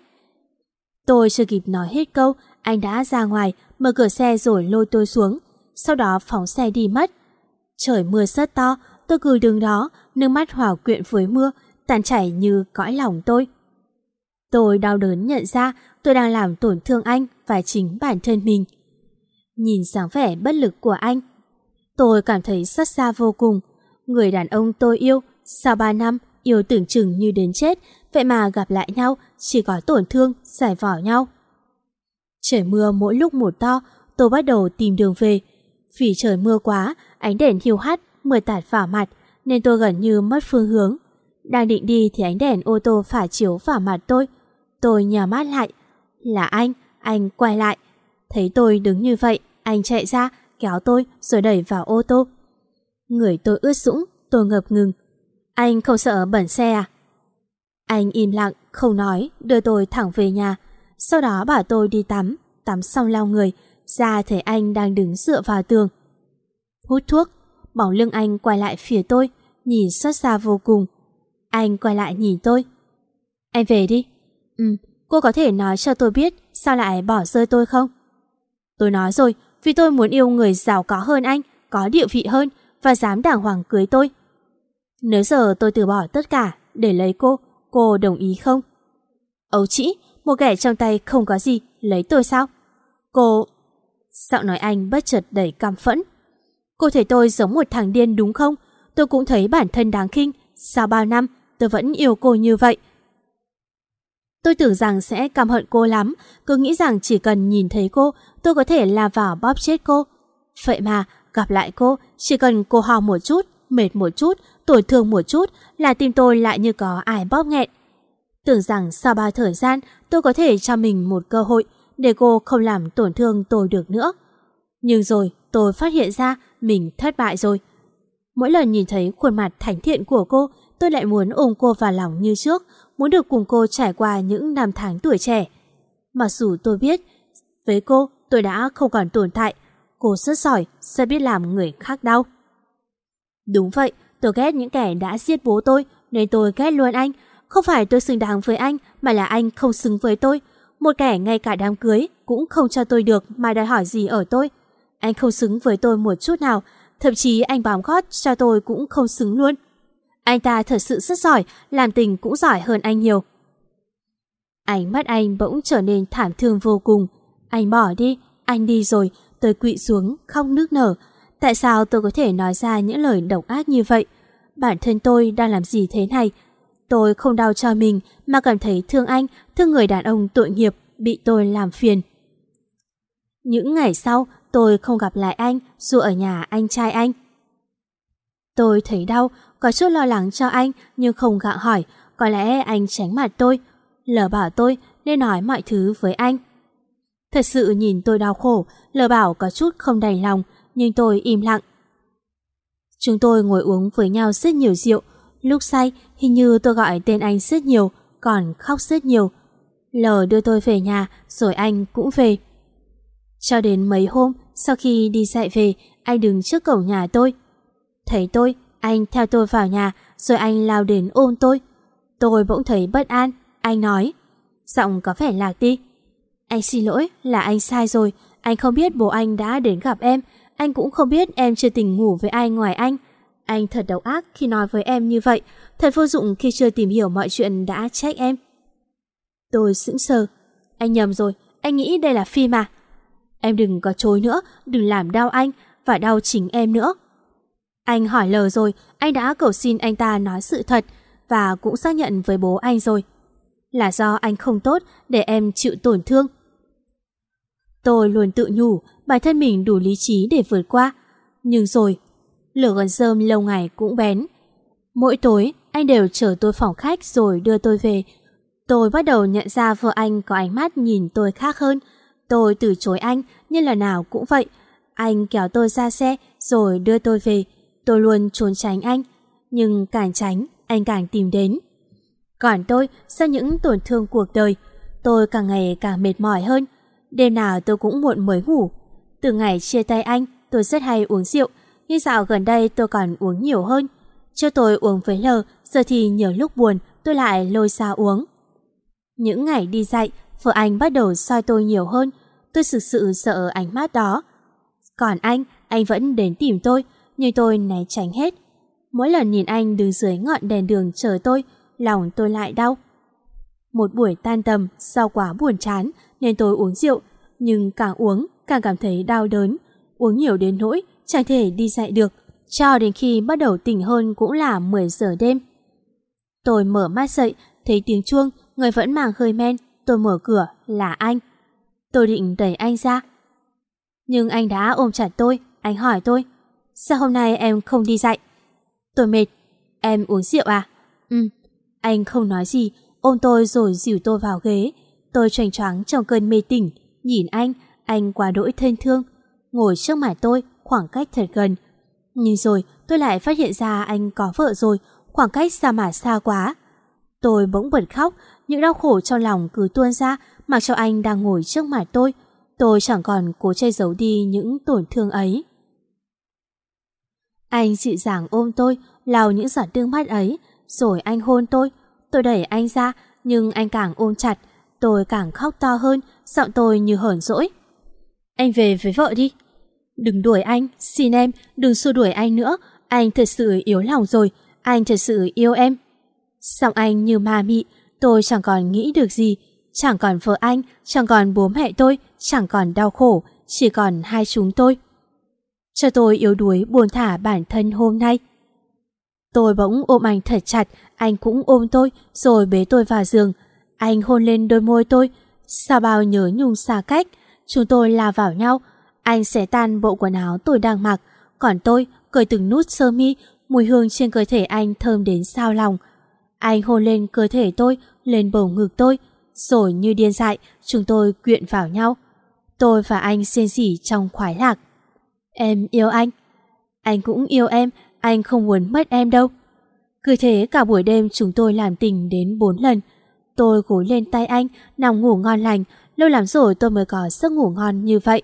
Tôi chưa kịp nói hết câu, anh đã ra ngoài, mở cửa xe rồi lôi tôi xuống, sau đó phóng xe đi mất. Trời mưa rất to, tôi cứ đứng đó, nước mắt hòa quyện với mưa, tàn chảy như cõi lòng tôi. Tôi đau đớn nhận ra tôi đang làm tổn thương anh và chính bản thân mình. Nhìn dáng vẻ bất lực của anh, tôi cảm thấy xót xa vô cùng. Người đàn ông tôi yêu, sau 3 năm yêu tưởng chừng như đến chết, vậy mà gặp lại nhau chỉ có tổn thương, giải vỏ nhau. Trời mưa mỗi lúc một to, tôi bắt đầu tìm đường về. Vì trời mưa quá, ánh đèn hiu hắt, mưa tạt vào mặt nên tôi gần như mất phương hướng. Đang định đi thì ánh đèn ô tô phả chiếu vào mặt tôi. Tôi nhào mắt lại. Là anh quay lại. Thấy tôi đứng như vậy, anh chạy ra, kéo tôi rồi đẩy vào ô tô. Người tôi ướt sũng, tôi ngập ngừng. Anh không sợ bẩn xe à? Anh im lặng, không nói, đưa tôi thẳng về nhà. Sau đó bảo tôi đi tắm, tắm xong lau người, ra thấy anh đang đứng dựa vào tường. Hút thuốc, bóng lưng anh quay lại phía tôi, nhìn xót xa vô cùng. Anh quay lại nhìn tôi. Anh về đi. Cô có thể nói cho tôi biết sao lại bỏ rơi tôi không? Tôi nói rồi, vì tôi muốn yêu người giàu có hơn anh, có địa vị hơn và dám đàng hoàng cưới tôi. Nếu giờ tôi từ bỏ tất cả để lấy cô đồng ý không? Ấu trĩ, một kẻ trong tay không có gì, lấy tôi sao? Cô... Giọng nói anh bất chợt đầy căm phẫn. Cô thấy tôi giống một thằng điên đúng không? Tôi cũng thấy bản thân đáng khinh. Sau bao năm tôi vẫn yêu cô như vậy. Tôi tưởng rằng sẽ căm hận cô lắm, cứ nghĩ rằng chỉ cần nhìn thấy cô tôi có thể lao vào bóp chết cô. Vậy mà gặp lại cô, chỉ cần cô ho một chút, mệt một chút, tổn thương một chút là tim tôi lại như có ai bóp nghẹn. Tưởng rằng sau bao thời gian tôi có thể cho mình một cơ hội để cô không làm tổn thương tôi được nữa. Nhưng rồi tôi phát hiện ra mình thất bại rồi. Mỗi lần nhìn thấy khuôn mặt thánh thiện của cô, tôi lại muốn ôm cô vào lòng như trước, muốn được cùng cô trải qua những năm tháng tuổi trẻ. Mặc dù tôi biết với cô tôi đã không còn tồn tại, cô rất giỏi, rất biết làm người khác đau. Đúng vậy, tôi ghét những kẻ đã giết bố tôi nên tôi ghét luôn anh. Không phải tôi xứng đáng với anh mà là anh không xứng với tôi. Một kẻ ngay cả đám cưới cũng không cho tôi được mà đòi hỏi gì ở tôi. Anh không xứng với tôi một chút nào, thậm chí anh bám gót cho tôi cũng không xứng luôn. Anh ta thật sự rất giỏi, làm tình cũng giỏi hơn anh nhiều. Ánh mắt anh bỗng trở nên thảm thương vô cùng. Anh bỏ đi, anh đi rồi. Tôi quỵ xuống khóc nức nở. Tại sao tôi có thể nói ra những lời độc ác như vậy? Bản thân tôi đang làm gì thế này? Tôi không đau cho mình mà cảm thấy thương anh, thương người đàn ông tội nghiệp bị tôi làm phiền. Những ngày sau tôi không gặp lại anh dù ở nhà anh trai anh. Tôi thấy đau, có chút lo lắng cho anh nhưng không gặng hỏi. Có lẽ anh tránh mặt tôi, lờ bảo tôi nên nói mọi thứ với anh. Thật sự nhìn tôi đau khổ, lờ bảo có chút không đành lòng, nhưng tôi im lặng. Chúng tôi ngồi uống với nhau rất nhiều rượu. Lúc say hình như tôi gọi tên anh rất nhiều, còn khóc rất nhiều. Lờ đưa tôi về nhà rồi anh cũng về. Cho đến mấy hôm sau khi đi dạy về, anh đứng trước cổng nhà tôi. Thấy tôi, anh theo tôi vào nhà rồi anh lao đến ôm tôi. Tôi bỗng thấy bất an. Anh nói, giọng có vẻ lạc đi. Anh xin lỗi, là anh sai rồi. Anh không biết bố anh đã đến gặp em. Anh cũng không biết em chưa từng ngủ với ai ngoài anh. Anh thật độc ác khi nói với em như vậy, thật vô dụng khi chưa tìm hiểu mọi chuyện đã trách em. Tôi sững sờ. Anh nhầm rồi, anh nghĩ đây là phim à? Em đừng có chối nữa, đừng làm đau anh và đau chính em nữa. Anh hỏi lờ rồi, anh đã cầu xin anh ta nói sự thật và cũng xác nhận với bố anh rồi. Là do anh không tốt để em chịu tổn thương. Tôi luôn tự nhủ bản thân mình đủ lý trí để vượt qua. Nhưng rồi, lửa gần rơm lâu ngày cũng bén. Mỗi tối, anh đều chở tôi phòng khách rồi đưa tôi về. Tôi bắt đầu nhận ra vợ anh có ánh mắt nhìn tôi khác hơn. Tôi từ chối anh, nhưng lần nào cũng vậy. Anh kéo tôi ra xe rồi đưa tôi về. Tôi luôn trốn tránh anh, nhưng càng tránh, anh càng tìm đến. Còn tôi, sau những tổn thương cuộc đời, tôi càng ngày càng mệt mỏi hơn. Đêm nào tôi cũng muộn mới ngủ. Từ ngày chia tay anh, tôi rất hay uống rượu, nhưng dạo gần đây tôi còn uống nhiều hơn. Trước tôi uống với lờ, giờ thì nhiều lúc buồn tôi lại lôi ra uống. Những ngày đi dạy, vợ anh bắt đầu soi tôi nhiều hơn. Tôi thực sự sợ ánh mắt đó. Còn anh vẫn đến tìm tôi, nhưng tôi né tránh hết. Mỗi lần nhìn anh đứng dưới ngọn đèn đường chờ tôi, lòng tôi lại đau. Một buổi tan tầm, sau quá buồn chán nên tôi uống rượu, nhưng càng uống càng cảm thấy đau đớn. Uống nhiều đến nỗi chẳng thể đi dạy được, cho đến khi bắt đầu tỉnh hơn cũng là 10 giờ đêm. Tôi mở mắt dậy, thấy tiếng chuông, người vẫn mang hơi men. Tôi mở cửa, là anh. Tôi định đẩy anh ra, nhưng anh đã ôm chặt tôi. Anh hỏi tôi, sao hôm nay em không đi dạy? Tôi mệt. Em uống rượu à? Anh không nói gì, ôm tôi rồi dìu tôi vào ghế. Tôi choáng choáng trong cơn mê tỉnh, nhìn anh quá đỗi thân thương, ngồi trước mặt tôi, khoảng cách thật gần. Nhưng rồi tôi lại phát hiện ra anh có vợ rồi, khoảng cách xa mà xa quá. Tôi bỗng bật khóc, những đau khổ trong lòng cứ tuôn ra, mặc cho anh đang ngồi trước mặt tôi. Tôi chẳng còn cố che giấu đi những tổn thương ấy. Anh dịu dàng ôm tôi, lau những giọt nước mắt ấy, rồi anh hôn tôi. Tôi đẩy anh ra, nhưng anh càng ôm chặt. Tôi càng khóc to hơn, giọng tôi như hờn dỗi. Anh về với vợ đi. Đừng đuổi anh, xin em, đừng xua đuổi anh nữa. Anh thật sự yếu lòng rồi, anh thật sự yêu em. Giọng anh như ma mị, tôi chẳng còn nghĩ được gì. Chẳng còn vợ anh, chẳng còn bố mẹ tôi, chẳng còn đau khổ, chỉ còn hai chúng tôi. Cho tôi yếu đuối buông thả bản thân hôm nay. Tôi bỗng ôm anh thật chặt, anh cũng ôm tôi, rồi bế tôi vào giường. Anh hôn lên đôi môi tôi, sao bao nhớ nhung xa cách. Chúng tôi lao vào nhau. Anh xé tan bộ quần áo tôi đang mặc, còn tôi cởi từng nút sơ mi. Mùi hương trên cơ thể anh thơm đến xao lòng. Anh hôn lên cơ thể tôi, lên bầu ngực tôi, rồi như điên dại chúng tôi quyện vào nhau. Tôi và anh rên rỉ trong khoái lạc. Em yêu anh cũng yêu em, anh không muốn mất em đâu. Cứ thế cả buổi đêm chúng tôi làm tình đến 4 lần. Tôi gối lên tay anh, nằm ngủ ngon lành. Lâu lắm rồi tôi mới có giấc ngủ ngon như vậy.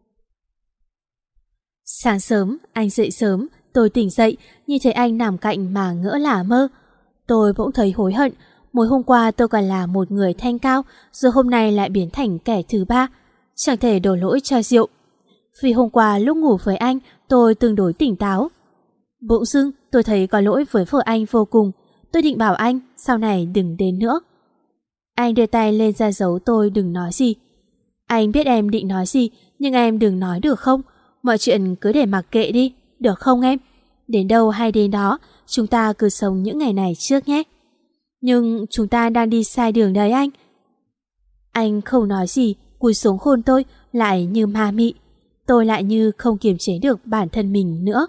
Sáng sớm, anh dậy sớm. Tôi tỉnh dậy, nhìn thấy anh nằm cạnh mà ngỡ là mơ. Tôi bỗng thấy hối hận. Mới hôm qua tôi còn là một người thanh cao, rồi hôm nay lại biến thành kẻ thứ ba. Chẳng thể đổ lỗi cho rượu. Vì hôm qua lúc ngủ với anh, tôi tương đối tỉnh táo. Bỗng dưng tôi thấy có lỗi với vợ anh vô cùng. Tôi định bảo anh sau này đừng đến nữa. Anh đưa tay lên ra dấu tôi đừng nói gì. Anh biết em định nói gì, nhưng em đừng nói được không? Mọi chuyện cứ để mặc kệ đi, được không em? Đến đâu hay đến đó, chúng ta cứ sống những ngày này trước nhé. Nhưng chúng ta đang đi sai đường đấy anh. Anh không nói gì, cúi xuống hôn tôi lại như ma mị. Tôi lại như không kiềm chế được bản thân mình nữa.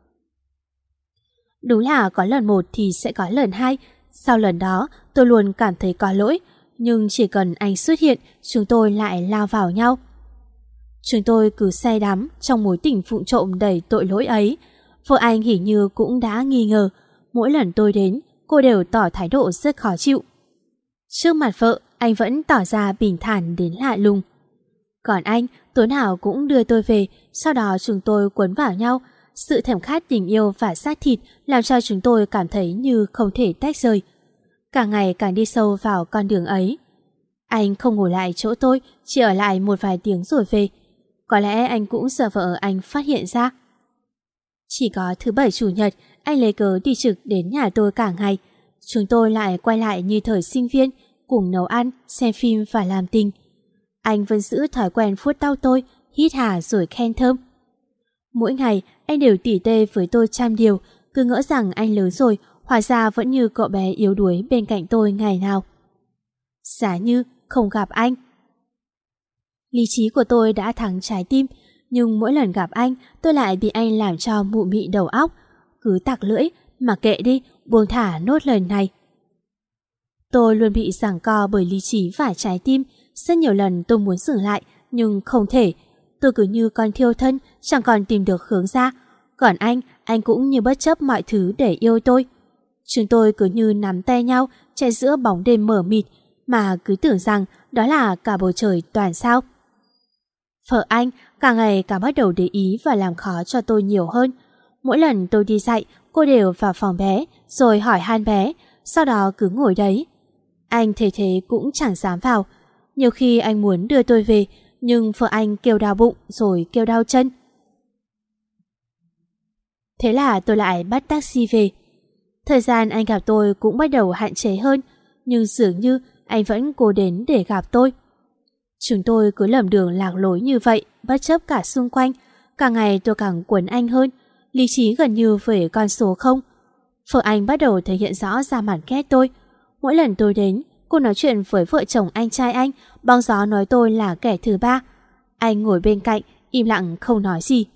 Đúng là có lần một thì sẽ có lần hai. Sau lần đó tôi luôn cảm thấy có lỗi, nhưng chỉ cần anh xuất hiện, chúng tôi lại lao vào nhau. Chúng tôi cứ say đắm trong mối tình vụng trộm đầy tội lỗi ấy. Vợ anh hình như cũng đã nghi ngờ. Mỗi lần tôi đến, cô đều tỏ thái độ rất khó chịu. Trước mặt vợ, anh vẫn tỏ ra bình thản đến lạ lùng. Còn anh, tối nào cũng đưa tôi về, sau đó chúng tôi quấn vào nhau. Sự thèm khát tình yêu và xác thịt làm cho chúng tôi cảm thấy như không thể tách rời. Càng ngày càng đi sâu vào con đường ấy. Anh không ngồi lại chỗ tôi, chỉ ở lại một vài tiếng rồi về. Có lẽ anh cũng sợ vợ anh phát hiện ra. Chỉ có thứ bảy chủ nhật anh lấy cớ đi trực đến nhà tôi cả ngày. Chúng tôi lại quay lại như thời sinh viên, cùng nấu ăn, xem phim và làm tình. Anh vẫn giữ thói quen vuốt tóc tôi, hít hà rồi khen thơm. Mỗi ngày anh đều tỉ tê với tôi trăm điều, cứ ngỡ rằng anh lớn rồi, hóa ra vẫn như cậu bé yếu đuối bên cạnh tôi ngày nào. Giá như không gặp anh. Lý trí của tôi đã thắng trái tim, nhưng mỗi lần gặp anh tôi lại bị anh làm cho mụ mị đầu óc. Cứ tặc lưỡi, mà kệ đi, buông thả nốt lời này. Tôi luôn bị giằng co bởi lý trí và trái tim. Rất nhiều lần tôi muốn dừng lại, nhưng không thể. Tôi cứ như con thiêu thân, chẳng còn tìm được hướng ra. Còn anh cũng như bất chấp mọi thứ để yêu tôi. Chúng tôi cứ như nắm tay nhau, chạy giữa bóng đêm mờ mịt, mà cứ tưởng rằng đó là cả bầu trời toàn sao. Vợ anh càng ngày càng bắt đầu để ý và làm khó cho tôi nhiều hơn. Mỗi lần tôi đi dạy, cô đều vào phòng bé, rồi hỏi han bé, sau đó cứ ngồi đấy. Anh thế cũng chẳng dám vào. Nhiều khi anh muốn đưa tôi về, nhưng vợ anh kêu đau bụng rồi kêu đau chân. Thế là tôi lại bắt taxi về. Thời gian anh gặp tôi cũng bắt đầu hạn chế hơn, nhưng dường như anh vẫn cố đến để gặp tôi. Chúng tôi cứ lầm đường lạc lối như vậy, bất chấp cả xung quanh. Càng ngày tôi càng quấn anh hơn, lý trí gần như về con số 0. Vợ anh bắt đầu thể hiện rõ ra mặt ghét tôi. Mỗi lần tôi đến, cô nói chuyện với vợ chồng anh trai anh, bóng gió nói tôi là kẻ thứ ba. Anh ngồi bên cạnh, im lặng không nói gì.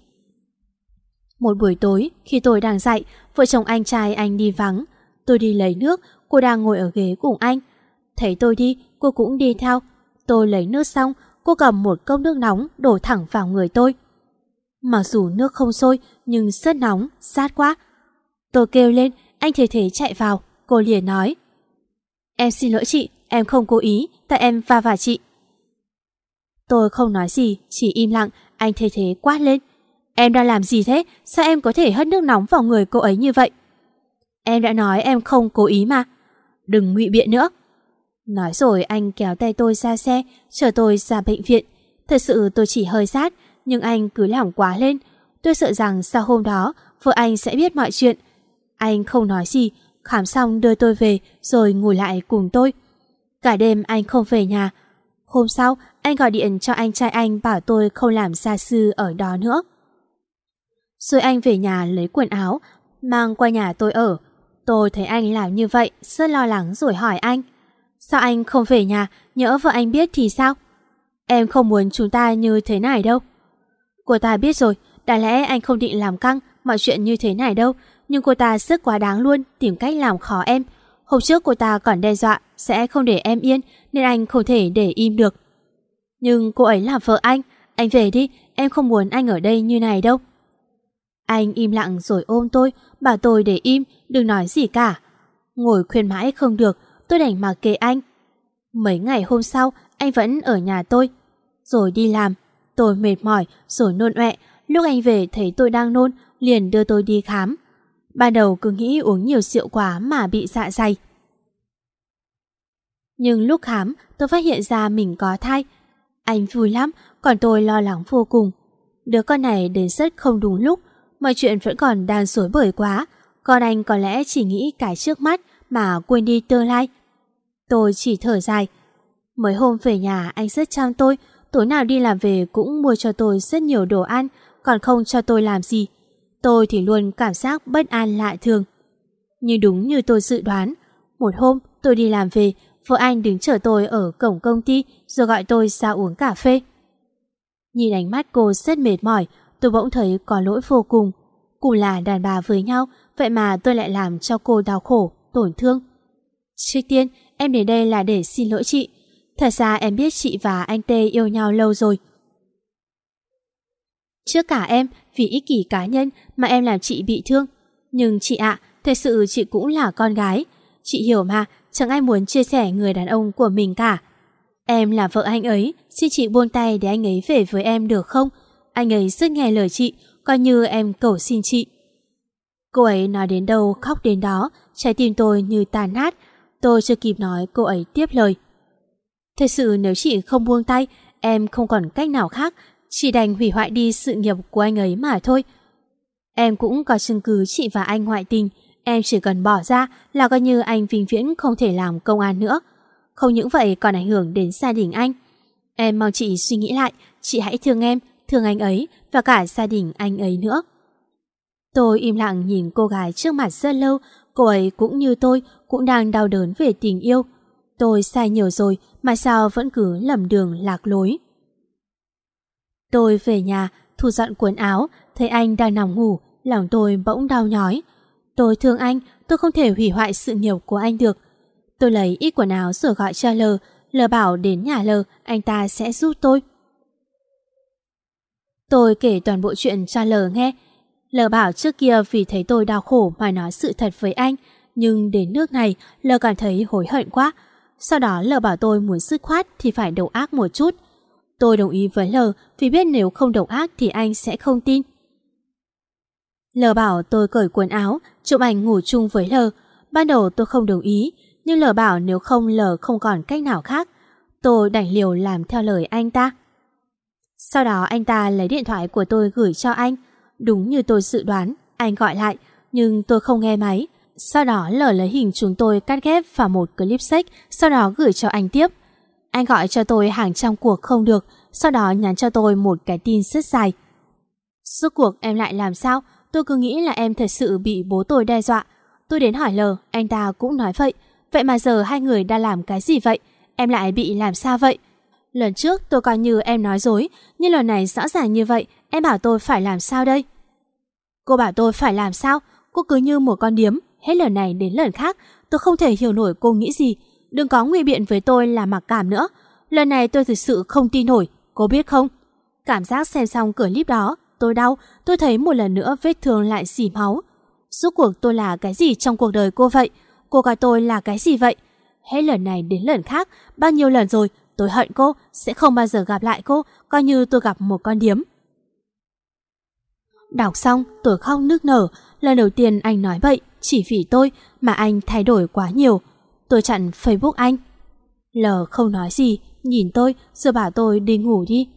Một buổi tối, khi tôi đang dạy, vợ chồng anh trai anh đi vắng. Tôi đi lấy nước, cô đang ngồi ở ghế cùng anh. Thấy tôi đi, cô cũng đi theo. Tôi lấy nước xong, cô cầm một cốc nước nóng đổ thẳng vào người tôi. Mặc dù nước không sôi, nhưng rất nóng, rát quá. Tôi kêu lên, anh thế chạy vào. Cô liền nói: "Em xin lỗi chị, em không cố ý, tại em va vào chị." Tôi không nói gì, chỉ im lặng. Anh thế quát lên: "Em đang làm gì thế? Sao em có thể hất nước nóng vào người cô ấy như vậy?" "Em đã nói em không cố ý mà. Đừng ngụy biện nữa." Nói rồi anh kéo tay tôi ra xe, chở tôi ra bệnh viện. Thật sự tôi chỉ hơi rát, nhưng anh cứ làm quá lên. Tôi sợ rằng sau hôm đó vợ anh sẽ biết mọi chuyện. Anh không nói gì, khám xong đưa tôi về rồi ngồi lại cùng tôi. Cả đêm anh không về nhà. Hôm sau anh gọi điện cho anh trai anh bảo tôi không làm gia sư ở đó nữa. Rồi anh về nhà lấy quần áo, mang qua nhà tôi ở. Tôi thấy anh làm như vậy, rất lo lắng rồi hỏi anh: "Sao anh không về nhà, nhỡ vợ anh biết thì sao?" "Em không muốn chúng ta như thế này đâu." "Cô ta biết rồi, đáng lẽ anh không định làm căng mọi chuyện như thế này đâu, nhưng cô ta rất quá đáng luôn, tìm cách làm khó em. Hôm trước cô ta còn đe dọa sẽ không để em yên, nên anh không thể để im được." "Nhưng cô ấy là vợ anh về đi, em không muốn anh ở đây như này đâu." Anh im lặng rồi ôm tôi, bảo tôi để im, đừng nói gì cả. Ngồi khuyên mãi không được, tôi đành mặc kệ anh. Mấy ngày hôm sau, anh vẫn ở nhà tôi. Rồi đi làm, tôi mệt mỏi rồi nôn ọe. Lúc anh về thấy tôi đang nôn, liền đưa tôi đi khám. Ban đầu cứ nghĩ uống nhiều rượu quá mà bị dạ dày. Nhưng lúc khám, tôi phát hiện ra mình có thai. Anh vui lắm, còn tôi lo lắng vô cùng. Đứa con này đến rất không đúng lúc, mọi chuyện vẫn còn đang rối bời quá. Còn anh có lẽ chỉ nghĩ cái trước mắt mà quên đi tương lai. Tôi chỉ thở dài. Mấy hôm về nhà anh rất chăm tôi, tối nào đi làm về cũng mua cho tôi rất nhiều đồ ăn, còn không cho tôi làm gì. Tôi thì luôn cảm giác bất an lạ thường. Nhưng đúng như tôi dự đoán, một hôm tôi đi làm về, vợ anh đứng chờ tôi ở cổng công ty rồi gọi tôi ra uống cà phê. Nhìn ánh mắt cô rất mệt mỏi, tôi bỗng thấy có lỗi vô cùng. Cùng là đàn bà với nhau, vậy mà tôi lại làm cho cô đau khổ, tổn thương. Trước tiên, em đến đây là để xin lỗi chị. Thật ra em biết chị và anh Tê yêu nhau lâu rồi. Trước cả em, vì ích kỷ cá nhân mà em làm chị bị thương. Nhưng chị ạ, thật sự chị cũng là con gái. Chị hiểu mà, chẳng ai muốn chia sẻ người đàn ông của mình cả. Em là vợ anh ấy, xin chị buông tay để anh ấy về với em được không? Anh ấy rất nghe lời chị, coi như em cầu xin chị. Cô ấy nói đến đâu khóc đến đó, trái tim tôi như tan nát. Tôi chưa kịp nói cô ấy tiếp lời. Thật sự nếu chị không buông tay, em không còn cách nào khác, chỉ đành hủy hoại đi sự nghiệp của anh ấy mà thôi. Em cũng có chứng cứ chị và anh ngoại tình. Em chỉ cần bỏ ra là coi như anh vĩnh viễn không thể làm công an nữa. Không những vậy còn ảnh hưởng đến gia đình anh. Em mong chị suy nghĩ lại. Chị hãy thương em, thương anh ấy và cả gia đình anh ấy nữa. Tôi im lặng nhìn cô gái trước mặt rất lâu. Cô ấy cũng như tôi, cũng đang đau đớn về tình yêu. Tôi sai nhiều rồi mà sao vẫn cứ lầm đường lạc lối. Tôi về nhà, thu dọn quần áo, thấy anh đang nằm ngủ, lòng tôi bỗng đau nhói. Tôi thương anh, tôi không thể hủy hoại sự nghiệp của anh được. Tôi lấy ít quần áo rồi gọi cho L. L bảo đến nhà L, anh ta sẽ giúp tôi. Tôi kể toàn bộ chuyện cho L nghe. L bảo trước kia vì thấy tôi đau khổ mà nói sự thật với anh, nhưng đến nước này L cảm thấy hối hận quá. Sau đó L bảo tôi muốn dứt khoát thì phải độc ác một chút. Tôi đồng ý với L vì biết nếu không độc ác thì anh sẽ không tin. L bảo tôi cởi quần áo, chụp ảnh ngủ chung với L. Ban đầu tôi không đồng ý, nhưng L bảo nếu không L không còn cách nào khác. Tôi đành liều làm theo lời anh ta. Sau đó anh ta lấy điện thoại của tôi gửi cho anh. Đúng như tôi dự đoán, anh gọi lại, nhưng tôi không nghe máy. Sau đó L lấy hình chúng tôi cắt ghép vào một clip sách, sau đó gửi cho anh tiếp. Anh gọi cho tôi hàng trăm cuộc không được, sau đó nhắn cho tôi một cái tin rất dài. Rốt cuộc em lại làm sao? Tôi cứ nghĩ là em thật sự bị bố tôi đe dọa. Tôi đến hỏi L, anh ta cũng nói vậy. Vậy mà giờ hai người đã làm cái gì vậy? Em lại bị làm sao vậy? Lần trước tôi coi như em nói dối, nhưng lần này rõ ràng như vậy, em bảo tôi phải làm sao đây? Cô bảo tôi phải làm sao? Cô cứ như một con điếm, hết lần này đến lần khác. Tôi không thể hiểu nổi cô nghĩ gì. Đừng có ngụy biện với tôi là mặc cảm nữa. Lần này tôi thực sự không tin nổi, cô biết không? Cảm giác xem xong clip đó, tôi đau, tôi thấy một lần nữa vết thương lại xỉ máu. Rốt cuộc tôi là cái gì trong cuộc đời cô vậy? Cô coi tôi là cái gì vậy? Hết lần này đến lần khác, bao nhiêu lần rồi, tôi hận cô, sẽ không bao giờ gặp lại cô, coi như tôi gặp một con điếm. Đọc xong, tôi khóc nức nở. Lần đầu tiên anh nói vậy, chỉ vì tôi mà anh thay đổi quá nhiều. Tôi chặn Facebook anh. L không nói gì, nhìn tôi rồi bảo tôi đi ngủ đi.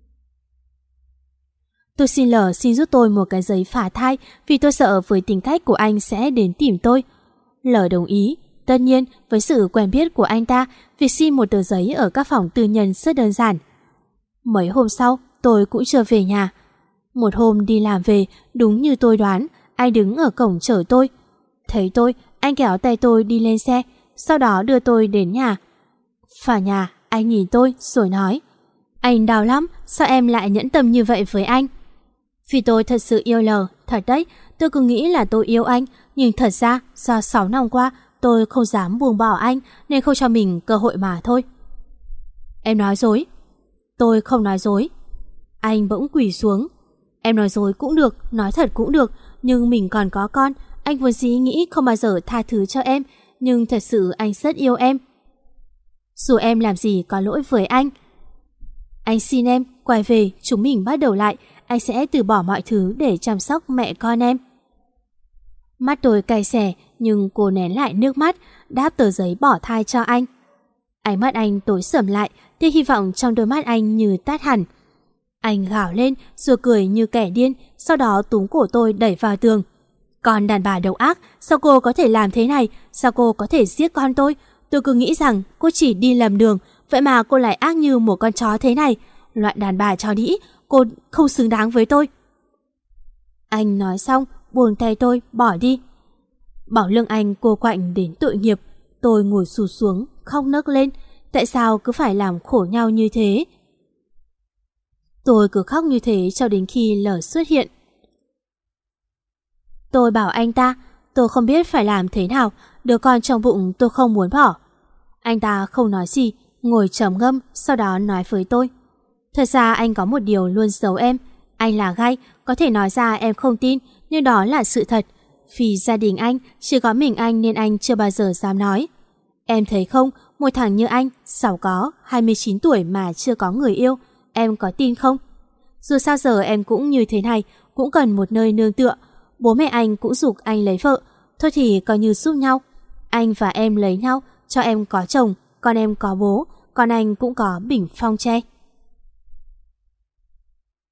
Tôi xin L xin giúp tôi một cái giấy phá thai vì tôi sợ với tính cách của anh sẽ đến tìm tôi. L đồng ý. Tất nhiên, với sự quen biết của anh ta, việc xin một tờ giấy ở các phòng tư nhân rất đơn giản. Mấy hôm sau, tôi cũng chưa về nhà. Một hôm đi làm về, đúng như tôi đoán, anh đứng ở cổng chờ tôi. Thấy tôi, anh kéo tay tôi đi lên xe, sau đó đưa tôi đến nhà. Vào nhà, anh nhìn tôi rồi nói: Anh đau lắm, sao em lại nhẫn tâm như vậy với anh? Vì tôi thật sự yêu L, thật đấy, tôi cứ nghĩ là tôi yêu anh, nhưng thật ra do 6 năm qua tôi không dám buông bỏ anh nên không cho mình cơ hội mà thôi. Em nói dối. Tôi không nói dối. Anh bỗng quỳ xuống. Em nói dối cũng được, nói thật cũng được, nhưng mình còn có con. Anh vốn dĩ nghĩ không bao giờ tha thứ cho em, nhưng thật sự anh rất yêu em. Dù em làm gì có lỗi với anh xin em quay về, chúng mình bắt đầu lại. Anh sẽ từ bỏ mọi thứ để chăm sóc mẹ con em. Mắt tôi cay xè, nhưng cô nén lại nước mắt, đáp tờ giấy bỏ thai cho anh. Ánh mắt anh tối sầm lại, tia hy vọng trong đôi mắt anh như tắt hẳn. Anh gào lên rồi cười như kẻ điên, sau đó túm cổ tôi đẩy vào tường. Con đàn bà độc ác, sao cô có thể làm thế này? Sao cô có thể giết con tôi? Tôi cứ nghĩ rằng cô chỉ đi lầm đường, vậy mà cô lại ác như một con chó thế này. Loại đàn bà chó đĩ, cô không xứng đáng với tôi. Anh nói xong, buông tay tôi bỏ đi. Bỏng lưng anh cô quạnh đến tội nghiệp. Tôi ngồi sụt xuống, khóc nấc lên. Tại sao cứ phải làm khổ nhau như thế? Tôi cứ khóc như thế cho đến khi L xuất hiện. Tôi bảo anh ta, tôi không biết phải làm thế nào, đứa con trong bụng tôi không muốn bỏ. Anh ta không nói gì, ngồi trầm ngâm, sau đó nói với tôi. Thật ra anh có một điều luôn giấu em. Anh là gay, có thể nói ra em không tin, nhưng đó là sự thật. Vì gia đình anh, chỉ có mình anh nên anh chưa bao giờ dám nói. Em thấy không, một thằng như anh, giàu có, 29 tuổi mà chưa có người yêu, em có tin không? Dù sao giờ em cũng như thế này, cũng cần một nơi nương tựa. Bố mẹ anh cũng giục anh lấy vợ, thôi thì coi như giúp nhau. Anh và em lấy nhau, cho em có chồng, còn em có bố, còn anh cũng có bình phong tre.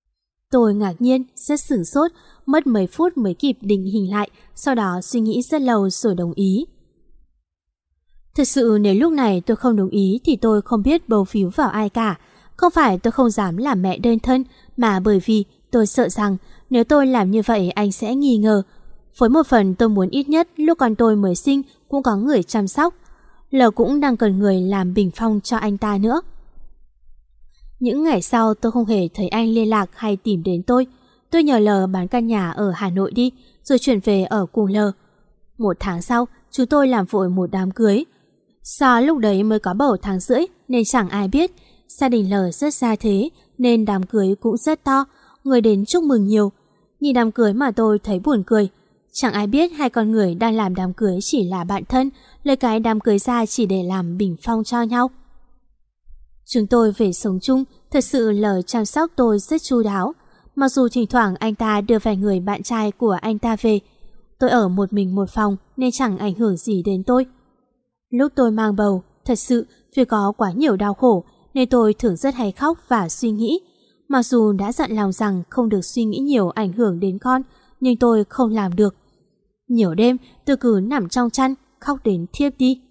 Tôi ngạc nhiên, rất sửng sốt, mất mấy phút mới kịp định hình lại, sau đó suy nghĩ rất lâu rồi đồng ý. Thật sự nếu lúc này tôi không đồng ý thì tôi không biết bầu phiếu vào ai cả. Không phải tôi không dám làm mẹ đơn thân, mà bởi vì tôi sợ rằng nếu tôi làm như vậy anh sẽ nghi ngờ. Với một phần tôi muốn ít nhất lúc con tôi mới sinh cũng có người chăm sóc. L cũng đang cần người làm bình phong cho anh ta nữa. Những ngày sau tôi không hề thấy anh liên lạc hay tìm đến tôi. Tôi nhờ L bán căn nhà ở Hà Nội đi, rồi chuyển về ở cùng L. 1 tháng sau, chúng tôi làm vội một đám cưới. Do lúc đấy mới có bầu tháng rưỡi nên chẳng ai biết. Gia đình L rất gia thế nên đám cưới cũng rất to, người đến chúc mừng nhiều. Nhìn đám cưới mà tôi thấy buồn cười. Chẳng ai biết hai con người đang làm đám cưới chỉ là bạn thân, lấy cái đám cưới ra chỉ để làm bình phong cho nhau. Chúng tôi về sống chung, thật sự L chăm sóc tôi rất chu đáo. Mặc dù thỉnh thoảng anh ta đưa vài người bạn trai của anh ta về, tôi ở một mình một phòng nên chẳng ảnh hưởng gì đến tôi. Lúc tôi mang bầu, thật sự vì có quá nhiều đau khổ nên tôi thường rất hay khóc và suy nghĩ. Mặc dù đã dặn lòng rằng không được suy nghĩ nhiều ảnh hưởng đến con, nhưng tôi không làm được. Nhiều đêm tôi cứ nằm trong chăn, khóc đến thiếp đi.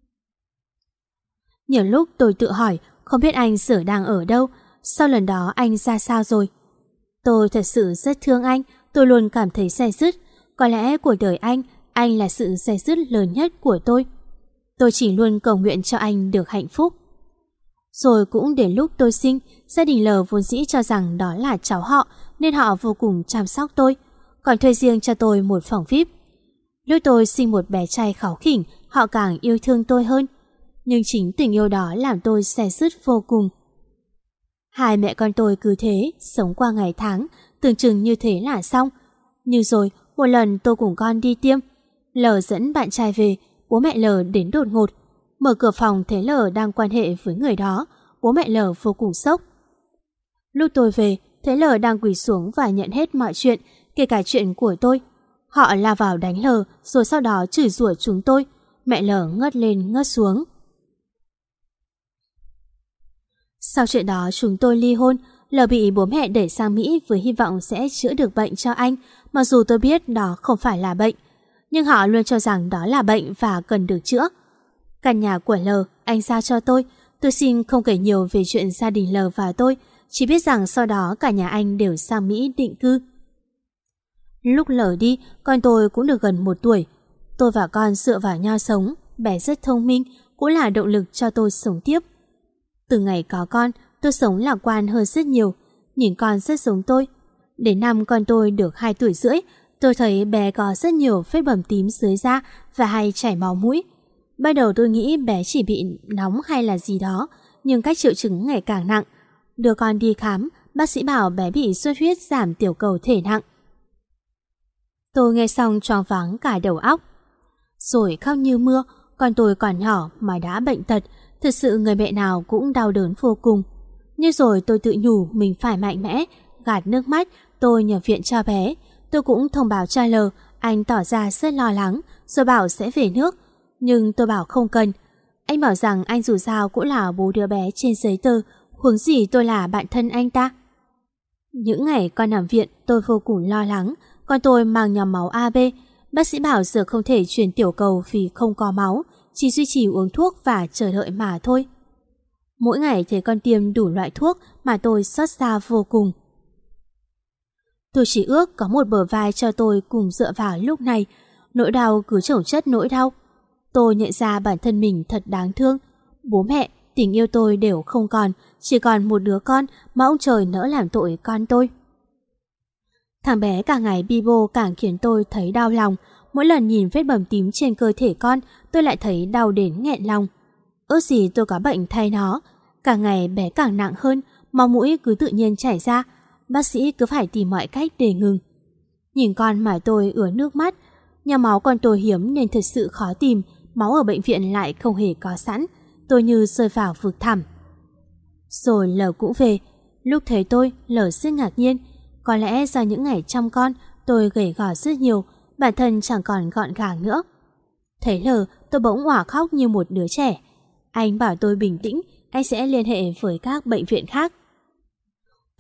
Nhiều lúc tôi tự hỏi không biết anh giờ đang ở đâu, sau lần đó anh ra sao rồi. Tôi thật sự rất thương anh, tôi luôn cảm thấy day dứt. Có lẽ cuộc đời anh là sự day dứt lớn nhất của tôi. Tôi chỉ luôn cầu nguyện cho anh được hạnh phúc. Rồi cũng đến lúc tôi sinh, gia đình L vốn dĩ cho rằng đó là cháu họ nên họ vô cùng chăm sóc tôi, còn thuê riêng cho tôi một phòng VIP. Lúc tôi sinh một bé trai kháu khỉnh, họ càng yêu thương tôi hơn. Nhưng chính tình yêu đó làm tôi day dứt vô cùng. Hai mẹ con tôi cứ thế, sống qua ngày tháng, tưởng chừng như thế là xong. Nhưng rồi, một lần tôi cùng con đi tiêm. L dẫn bạn trai về, bố mẹ L đến đột ngột. Mở cửa phòng thấy L đang quan hệ với người đó, bố mẹ L vô cùng sốc. Lúc tôi về, thấy L đang quỳ xuống và nhận hết mọi chuyện, kể cả chuyện của tôi. Họ lao vào đánh L, rồi sau đó chửi rủa chúng tôi. Mẹ L ngất lên ngất xuống. Sau chuyện đó chúng tôi ly hôn. L bị bố mẹ đẩy sang Mỹ với hy vọng sẽ chữa được bệnh cho anh, mặc dù tôi biết đó không phải là bệnh. Nhưng họ luôn cho rằng đó là bệnh và cần được chữa. Căn nhà của L anh giao cho tôi xin không kể nhiều về chuyện gia đình L và tôi, chỉ biết rằng sau đó cả nhà anh đều sang Mỹ định cư. Lúc L đi, con tôi cũng được gần 1 tuổi. Tôi và con dựa vào nhau sống, bé rất thông minh, cũng là động lực cho tôi sống tiếp. Từ ngày có con, tôi sống lạc quan hơn rất nhiều, nhìn con rất giống tôi. Đến năm con tôi được 2 tuổi rưỡi, tôi thấy bé có rất nhiều vết bầm tím dưới da và hay chảy máu mũi. Ban đầu tôi nghĩ bé chỉ bị nóng hay là gì đó, nhưng các triệu chứng ngày càng nặng. Đưa con đi khám, bác sĩ bảo bé bị xuất huyết giảm tiểu cầu thể nặng. Tôi nghe xong choáng váng cả đầu óc. Rồi khóc như mưa, con tôi còn nhỏ mà đã bệnh tật, thật sự người mẹ nào cũng đau đớn vô cùng. Nhưng rồi tôi tự nhủ mình phải mạnh mẽ, gạt nước mắt, tôi nhập viện cho bé. Tôi cũng thông báo cho L, anh tỏ ra rất lo lắng, rồi bảo sẽ về nước. Nhưng tôi bảo không cần. Anh bảo rằng anh dù sao cũng là bố đứa bé trên giấy tờ, huống gì tôi là bạn thân anh ta. Những ngày con nằm viện tôi vô cùng lo lắng. Con tôi mang nhóm máu AB. Bác sĩ bảo giờ không thể truyền tiểu cầu vì không có máu, chỉ duy trì uống thuốc và chờ đợi mà thôi. Mỗi ngày thấy con tiêm đủ loại thuốc mà tôi xót xa vô cùng. Tôi chỉ ước có một bờ vai cho tôi cùng dựa vào lúc này. Nỗi đau cứ chồng chất nỗi đau. Tôi nhận ra bản thân mình thật đáng thương. Bố mẹ, tình yêu tôi đều không còn, chỉ còn một đứa con mà ông trời nỡ làm tội con tôi. Thằng bé càng ngày bi bô càng khiến tôi thấy đau lòng. Mỗi lần nhìn vết bầm tím trên cơ thể con, tôi lại thấy đau đến nghẹn lòng. Ước gì tôi có bệnh thay nó. Càng ngày bé càng nặng hơn, máu mũi cứ tự nhiên chảy ra. Bác sĩ cứ phải tìm mọi cách để ngừng. Nhìn con mà tôi ứa nước mắt. Nhà máu con tôi hiếm nên thật sự khó tìm, máu ở bệnh viện lại không hề có sẵn. Tôi như rơi vào vực thẳm. Rồi L cũng về. Lúc thấy tôi, L rất ngạc nhiên. Có lẽ do những ngày chăm con, tôi gầy gò rất nhiều, bản thân chẳng còn gọn gàng nữa. Thấy L, tôi bỗng òa khóc như một đứa trẻ. Anh bảo tôi bình tĩnh, anh sẽ liên hệ với các bệnh viện khác.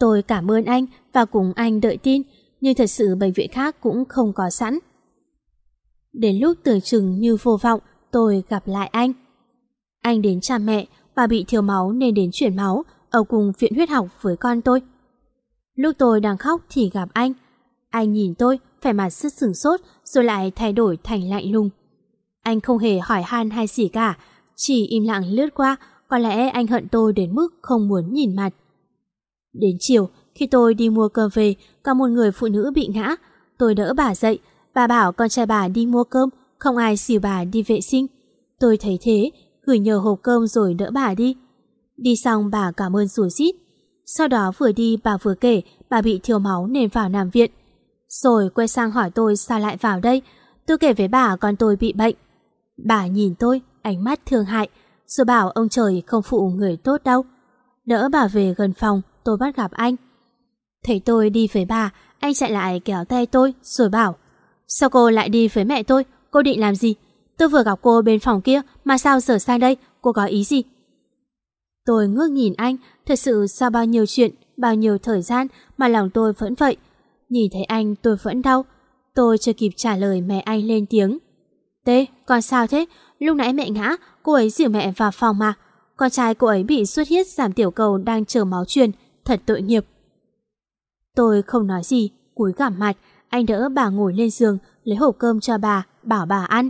Tôi cảm ơn anh và cùng anh đợi tin, nhưng thật sự bệnh viện khác cũng không có sẵn. Đến lúc tưởng chừng như vô vọng, tôi gặp lại anh. Anh đến cha mẹ, bà bị thiếu máu nên đến chuyển máu ở cùng viện huyết học với con tôi. Lúc tôi đang khóc thì gặp anh. Anh nhìn tôi, vẻ mặt rất sửng sốt rồi lại thay đổi thành lạnh lùng. Anh không hề hỏi han hay gì cả, chỉ im lặng lướt qua, có lẽ anh hận tôi đến mức không muốn nhìn mặt. Đến chiều, khi tôi đi mua cơm về, có một người phụ nữ bị ngã. Tôi đỡ bà dậy, bà bảo con trai bà đi mua cơm, không ai xỉu bà đi vệ sinh. Tôi thấy thế, gửi nhờ hộp cơm rồi đỡ bà đi. Đi xong bà cảm ơn rủa rít. Sau đó vừa đi bà vừa kể bà bị thiếu máu nên vào nằm viện. Rồi quay sang hỏi tôi sao lại vào đây. Tôi kể với bà con tôi bị bệnh. Bà nhìn tôi, ánh mắt thương hại, rồi bảo ông trời không phụ người tốt đâu. Đỡ bà về gần phòng, tôi bắt gặp anh. Thấy tôi đi với bà, anh chạy lại kéo tay tôi rồi bảo: Sao cô lại đi với mẹ tôi? Cô định làm gì? Tôi vừa gặp cô bên phòng kia mà sao giờ sang đây? Cô có ý gì? Tôi ngước nhìn anh, thật sự sau bao nhiêu chuyện, bao nhiêu thời gian mà lòng tôi vẫn vậy. Nhìn thấy anh tôi vẫn đau. Tôi chưa kịp trả lời mẹ anh lên tiếng: Tê, con sao thế? Lúc nãy mẹ ngã, cô ấy dìu mẹ vào phòng mà. Con trai cô ấy bị xuất huyết giảm tiểu cầu đang chờ máu truyền, thật tội nghiệp. Tôi không nói gì, cúi gằm mặt. Anh đỡ bà ngồi lên giường, lấy hộp cơm cho bà, bảo bà ăn.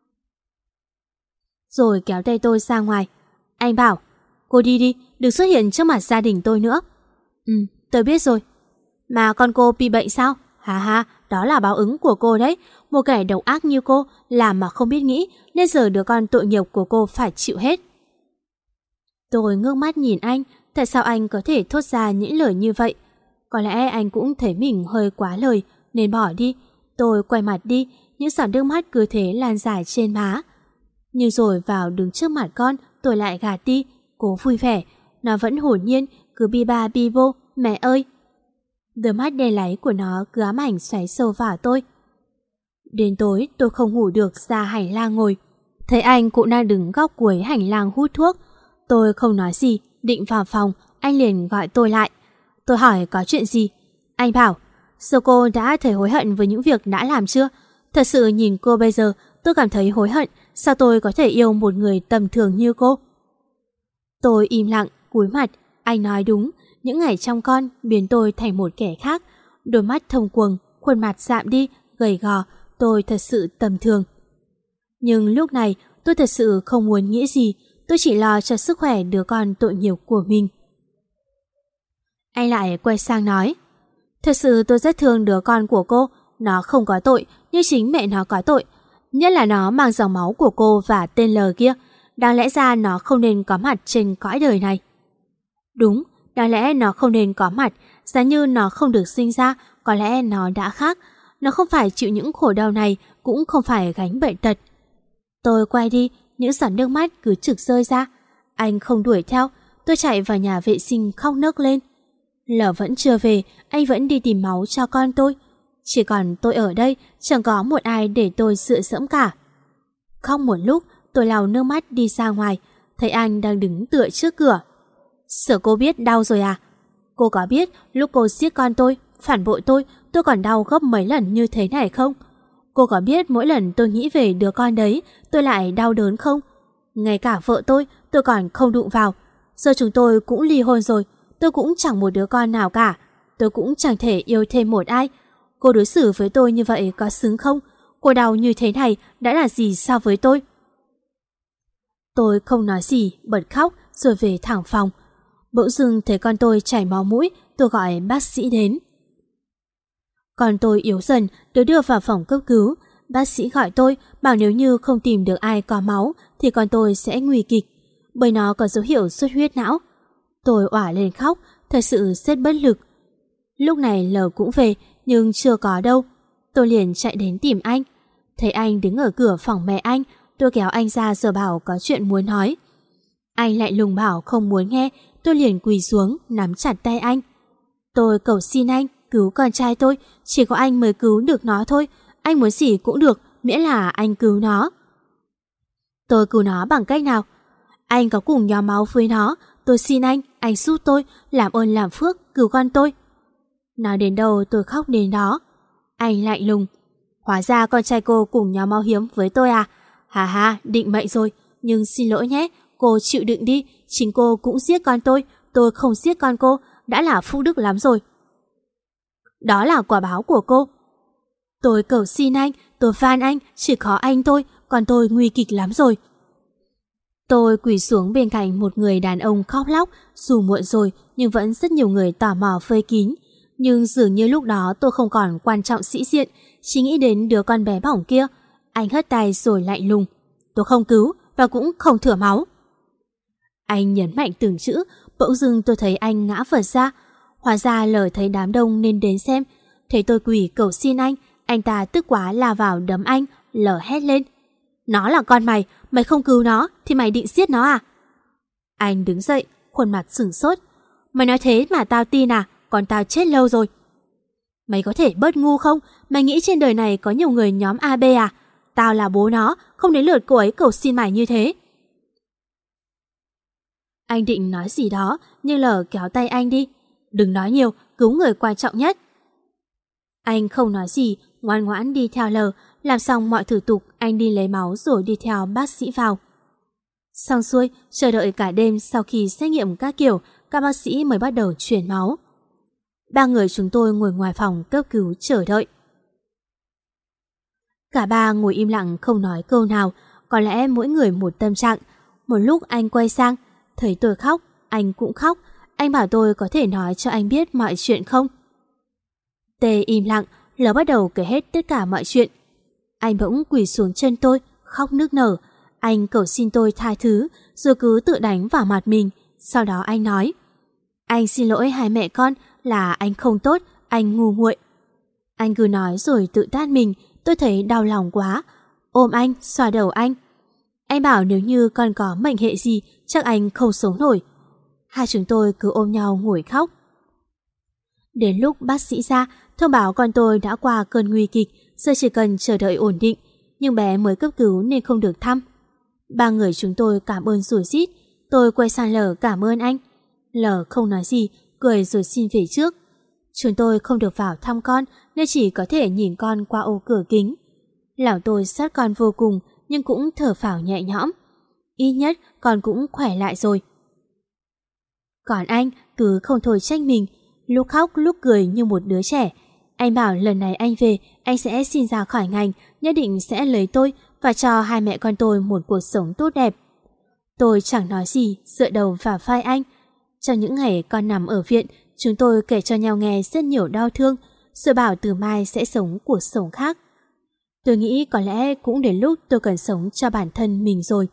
Rồi kéo tay tôi ra ngoài. Anh bảo: Cô đi đi, đừng xuất hiện trước mặt gia đình tôi nữa. Tôi biết rồi. Mà con cô bị bệnh sao? Ha, đó là báo ứng của cô đấy. Một kẻ độc ác như cô làm mà không biết nghĩ, nên giờ đứa con tội nghiệp của cô phải chịu hết. Tôi ngước mắt nhìn anh. Tại sao anh có thể thốt ra những lời như vậy? Có lẽ anh cũng thấy mình hơi quá lời nên bỏ đi. Tôi quay mặt đi, những giọt nước mắt cứ thế lan dài trên má. Nhưng rồi vào đứng trước mặt con, tôi lại gạt đi, cố vui vẻ. Nó vẫn hồn nhiên, cứ bi ba bi bô, mẹ ơi. Đôi mắt đen láy của nó cứ ám ảnh xoáy sâu vào tôi. Đến tối tôi không ngủ được, ra hành lang ngồi. Thấy anh cũng đang đứng góc cuối hành lang hút thuốc. Tôi không nói gì, định vào phòng, anh liền gọi tôi lại. Tôi hỏi có chuyện gì. Anh bảo: Giờ cô đã thấy hối hận với những việc đã làm chưa? Thật sự nhìn cô bây giờ, tôi cảm thấy hối hận. Sao tôi có thể yêu một người tầm thường như cô? Tôi im lặng, cúi mặt. Anh nói đúng, những ngày trong con biến tôi thành một kẻ khác. Đôi mắt thông quầng, khuôn mặt dạm đi, gầy gò. Tôi thật sự tầm thường. Nhưng lúc này tôi thật sự không muốn nghĩ gì. Tôi chỉ lo cho sức khỏe đứa con tội nghiệp của mình. Anh lại quay sang nói: Thật sự tôi rất thương đứa con của cô. Nó không có tội, nhưng chính mẹ nó có tội. Nhất là nó mang dòng máu của cô và tên L kia. Đáng lẽ ra nó không nên có mặt trên cõi đời này. Đúng, đáng lẽ nó không nên có mặt. Giá như nó không được sinh ra, có lẽ nó đã khác. Nó không phải chịu những khổ đau này, cũng không phải gánh bệnh tật. Tôi quay đi, những giọt nước mắt cứ trực rơi ra. Anh không đuổi theo. Tôi chạy vào nhà vệ sinh khóc nấc lên. L vẫn chưa về, anh vẫn đi tìm máu cho con tôi. Chỉ còn tôi ở đây, chẳng có một ai để tôi dựa dẫm cả. Khóc một lúc, tôi lau nước mắt đi ra ngoài. Thấy anh đang đứng tựa trước cửa. Sợ cô biết đau rồi à? Cô có biết lúc cô giết con tôi, phản bội tôi còn đau gấp mấy lần như thế này không? Cô có biết mỗi lần tôi nghĩ về đứa con đấy, tôi lại đau đớn không? Ngay cả vợ tôi còn không đụng vào. Giờ chúng tôi cũng ly hôn rồi. Tôi cũng chẳng một đứa con nào cả. Tôi cũng chẳng thể yêu thêm một ai. Cô đối xử với tôi như vậy có xứng không? Cô đau như thế này đã là gì so với tôi? Tôi không nói gì, bật khóc rồi về thẳng phòng. Bỗng dưng thấy con tôi chảy máu mũi, tôi gọi bác sĩ đến. Con tôi yếu dần, được đưa vào phòng cấp cứu. Bác sĩ gọi tôi, bảo nếu như không tìm được ai có máu thì con tôi sẽ nguy kịch, bởi nó có dấu hiệu xuất huyết não. Tôi òa lên khóc, thật sự rất bất lực. Lúc này L cũng về, nhưng chưa có đâu. Tôi liền chạy đến tìm anh. Thấy anh đứng ở cửa phòng mẹ anh, tôi kéo anh ra rồi bảo có chuyện muốn nói. Anh lại lùng bảo không muốn nghe. Tôi liền quỳ xuống, nắm chặt tay anh. Tôi cầu xin anh, cứu con trai tôi. Chỉ có anh mới cứu được nó thôi. Anh muốn gì cũng được, miễn là anh cứu nó. Tôi cứu nó bằng cách nào? Anh có cùng nhóm máu với nó. tôi xin anh giúp tôi, làm ơn làm phước, cứu con tôi. Nói đến đâu tôi khóc đến đó. Anh lạnh lùng. Hóa ra con trai cô cùng nhóm máu hiếm với tôi à? Hà hà, định mệnh rồi, nhưng xin lỗi nhé, cô chịu đựng đi, chính cô cũng giết con tôi không giết con cô, đã là phúc đức lắm rồi. Đó là quả báo của cô. Tôi cầu xin anh, tôi van anh, chỉ có anh thôi, còn tôi nguy kịch lắm rồi. Tôi quỳ xuống bên cạnh một người đàn ông khóc lóc, dù muộn rồi nhưng vẫn rất nhiều người tò mò vây kín. Nhưng dường như lúc đó tôi không còn quan trọng sĩ diện, chỉ nghĩ đến đứa con bé bỏng kia. Anh hất tay rồi lạnh lùng. Tôi không cứu và cũng không thửa máu. Anh nhấn mạnh từng chữ, bỗng dưng tôi thấy anh ngã vật ra. Hóa ra lời thấy đám đông nên đến xem. Thấy tôi quỳ cầu xin anh ta tức quá lao vào đấm anh, lở hét lên. Nó là con mày không cứu nó thì mày định giết nó à? Anh đứng dậy, khuôn mặt sửng sốt. Mày nói thế mà tao tin à? Còn tao chết lâu rồi. Mày có thể bớt ngu không? Mày nghĩ trên đời này có nhiều người nhóm AB à? Tao là bố nó, không đến lượt cô ấy cầu xin mày như thế. Anh định nói gì đó, nhưng lờ kéo tay anh đi. Đừng nói nhiều, cứu người quan trọng nhất. Anh không nói gì, ngoan ngoãn đi theo lờ. Làm xong mọi thủ tục, anh đi lấy máu rồi đi theo bác sĩ vào. Xong xuôi, chờ đợi cả đêm. Sau khi xét nghiệm các kiểu, các bác sĩ mới bắt đầu truyền máu. 3 người chúng tôi ngồi ngoài phòng cấp cứu chờ đợi. Cả ba ngồi im lặng không nói câu nào, có lẽ mỗi người một tâm trạng. Một lúc anh quay sang, thấy tôi khóc, anh cũng khóc. Anh bảo tôi có thể nói cho anh biết mọi chuyện không? Tê im lặng, L bắt đầu kể hết tất cả mọi chuyện. Anh bỗng quỳ xuống chân tôi, khóc nức nở. Anh cầu xin tôi tha thứ, rồi cứ tự đánh vào mặt mình. Sau đó anh nói, anh xin lỗi hai mẹ con, là anh không tốt, anh ngu muội. Anh cứ nói rồi tự tát mình. Tôi thấy đau lòng quá, ôm anh, xoa đầu anh. Anh bảo nếu như con có mệnh hệ gì, chắc anh không sống nổi. Hai chúng tôi cứ ôm nhau ngồi khóc. Đến lúc bác sĩ ra, thông báo con tôi đã qua cơn nguy kịch, giờ chỉ cần chờ đợi ổn định, nhưng bé mới cấp cứu nên không được thăm. 3 người chúng tôi cảm ơn rủi rít. Tôi quay sang L cảm ơn anh. L không nói gì, cười rồi xin về trước. Chúng tôi không được vào thăm con nên chỉ có thể nhìn con qua ô cửa kính. Lòng tôi sát con vô cùng nhưng cũng thở phào nhẹ nhõm. Ít nhất con cũng khỏe lại rồi. Còn anh cứ không thôi trách mình, lúc khóc lúc cười như một đứa trẻ. Anh bảo lần này anh về, anh sẽ xin ra khỏi ngành, nhất định sẽ lấy tôi và cho hai mẹ con tôi một cuộc sống tốt đẹp. Tôi chẳng nói gì, dựa đầu vào vai anh. Trong những ngày con nằm ở viện, chúng tôi kể cho nhau nghe rất nhiều đau thương, rồi bảo từ mai sẽ sống cuộc sống khác. Tôi nghĩ có lẽ cũng đến lúc tôi cần sống cho bản thân mình rồi.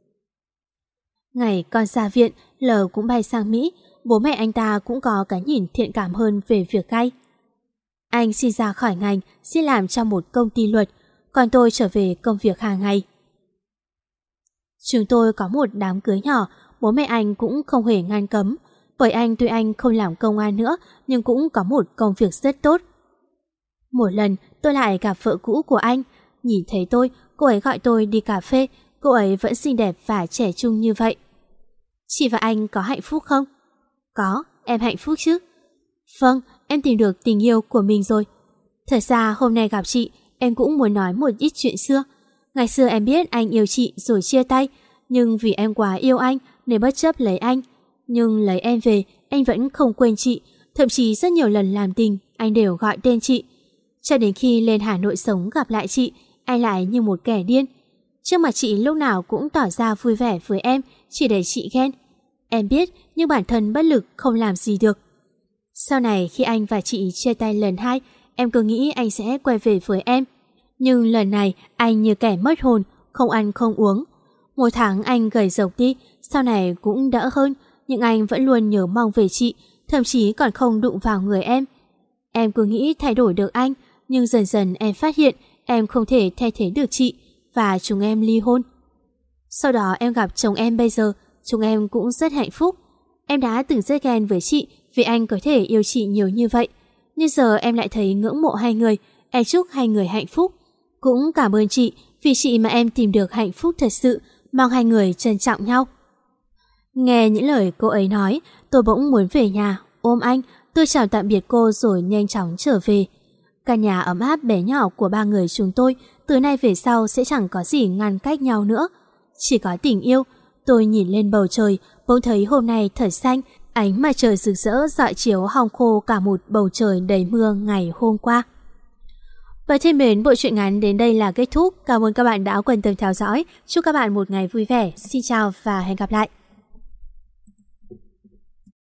Ngày con ra viện, L cũng bay sang Mỹ, bố mẹ anh ta cũng có cái nhìn thiện cảm hơn về việc gay. Anh xin ra khỏi ngành, xin làm trong một công ty luật, còn tôi trở về công việc hàng ngày. Chúng tôi có một đám cưới nhỏ, bố mẹ anh cũng không hề ngăn cấm, bởi anh tuy anh không làm công an nữa nhưng cũng có một công việc rất tốt. Một lần tôi lại gặp vợ cũ của anh, nhìn thấy tôi, cô ấy gọi tôi đi cà phê, cô ấy vẫn xinh đẹp và trẻ trung như vậy. Chị và anh có hạnh phúc không? Có, em hạnh phúc chứ? Vâng, em tìm được tình yêu của mình rồi. Thật ra hôm nay gặp chị, em cũng muốn nói một ít chuyện xưa. Ngày xưa em biết anh yêu chị rồi chia tay, nhưng vì em quá yêu anh nên bất chấp lấy anh. Nhưng lấy em về, anh vẫn không quên chị, thậm chí rất nhiều lần làm tình, anh đều gọi tên chị. Cho đến khi lên Hà Nội sống gặp lại chị, anh lại như một kẻ điên. Trước mặt chị lúc nào cũng tỏ ra vui vẻ với em, chỉ để chị ghen. Em biết, nhưng bản thân bất lực không làm gì được. Sau này khi anh và chị chia tay lần 2, em cứ nghĩ anh sẽ quay về với em. Nhưng lần này anh như kẻ mất hồn, không ăn không uống. Một tháng anh gầy rộc đi, sau này cũng đỡ hơn, nhưng anh vẫn luôn nhớ mong về chị, thậm chí còn không đụng vào người em. Em cứ nghĩ thay đổi được anh, nhưng dần dần em phát hiện em không thể thay thế được chị, và chúng em ly hôn. Sau đó em gặp chồng em bây giờ, chúng em cũng rất hạnh phúc. Em đã từng rất ghen với chị vì anh có thể yêu chị nhiều như vậy. Nhưng giờ em lại thấy ngưỡng mộ hai người, em chúc hai người hạnh phúc. Cũng cảm ơn chị, vì chị mà em tìm được hạnh phúc thật sự, mong hai người trân trọng nhau. Nghe những lời cô ấy nói, tôi bỗng muốn về nhà, ôm anh. Tôi chào tạm biệt cô rồi nhanh chóng trở về. Căn nhà ấm áp bé nhỏ của ba người chúng tôi từ nay về sau sẽ chẳng có gì ngăn cách nhau nữa. Chỉ có tình yêu. Tôi nhìn lên bầu trời, bỗng thấy hôm nay thật xanh, ánh mặt trời rực rỡ rọi chiếu hong khô cả một bầu trời đầy mưa ngày hôm qua. Và thân mến, bộ truyện ngắn đến đây là kết thúc. Cảm ơn các bạn đã quan tâm theo dõi. Chúc các bạn một ngày vui vẻ. Xin chào và hẹn gặp lại.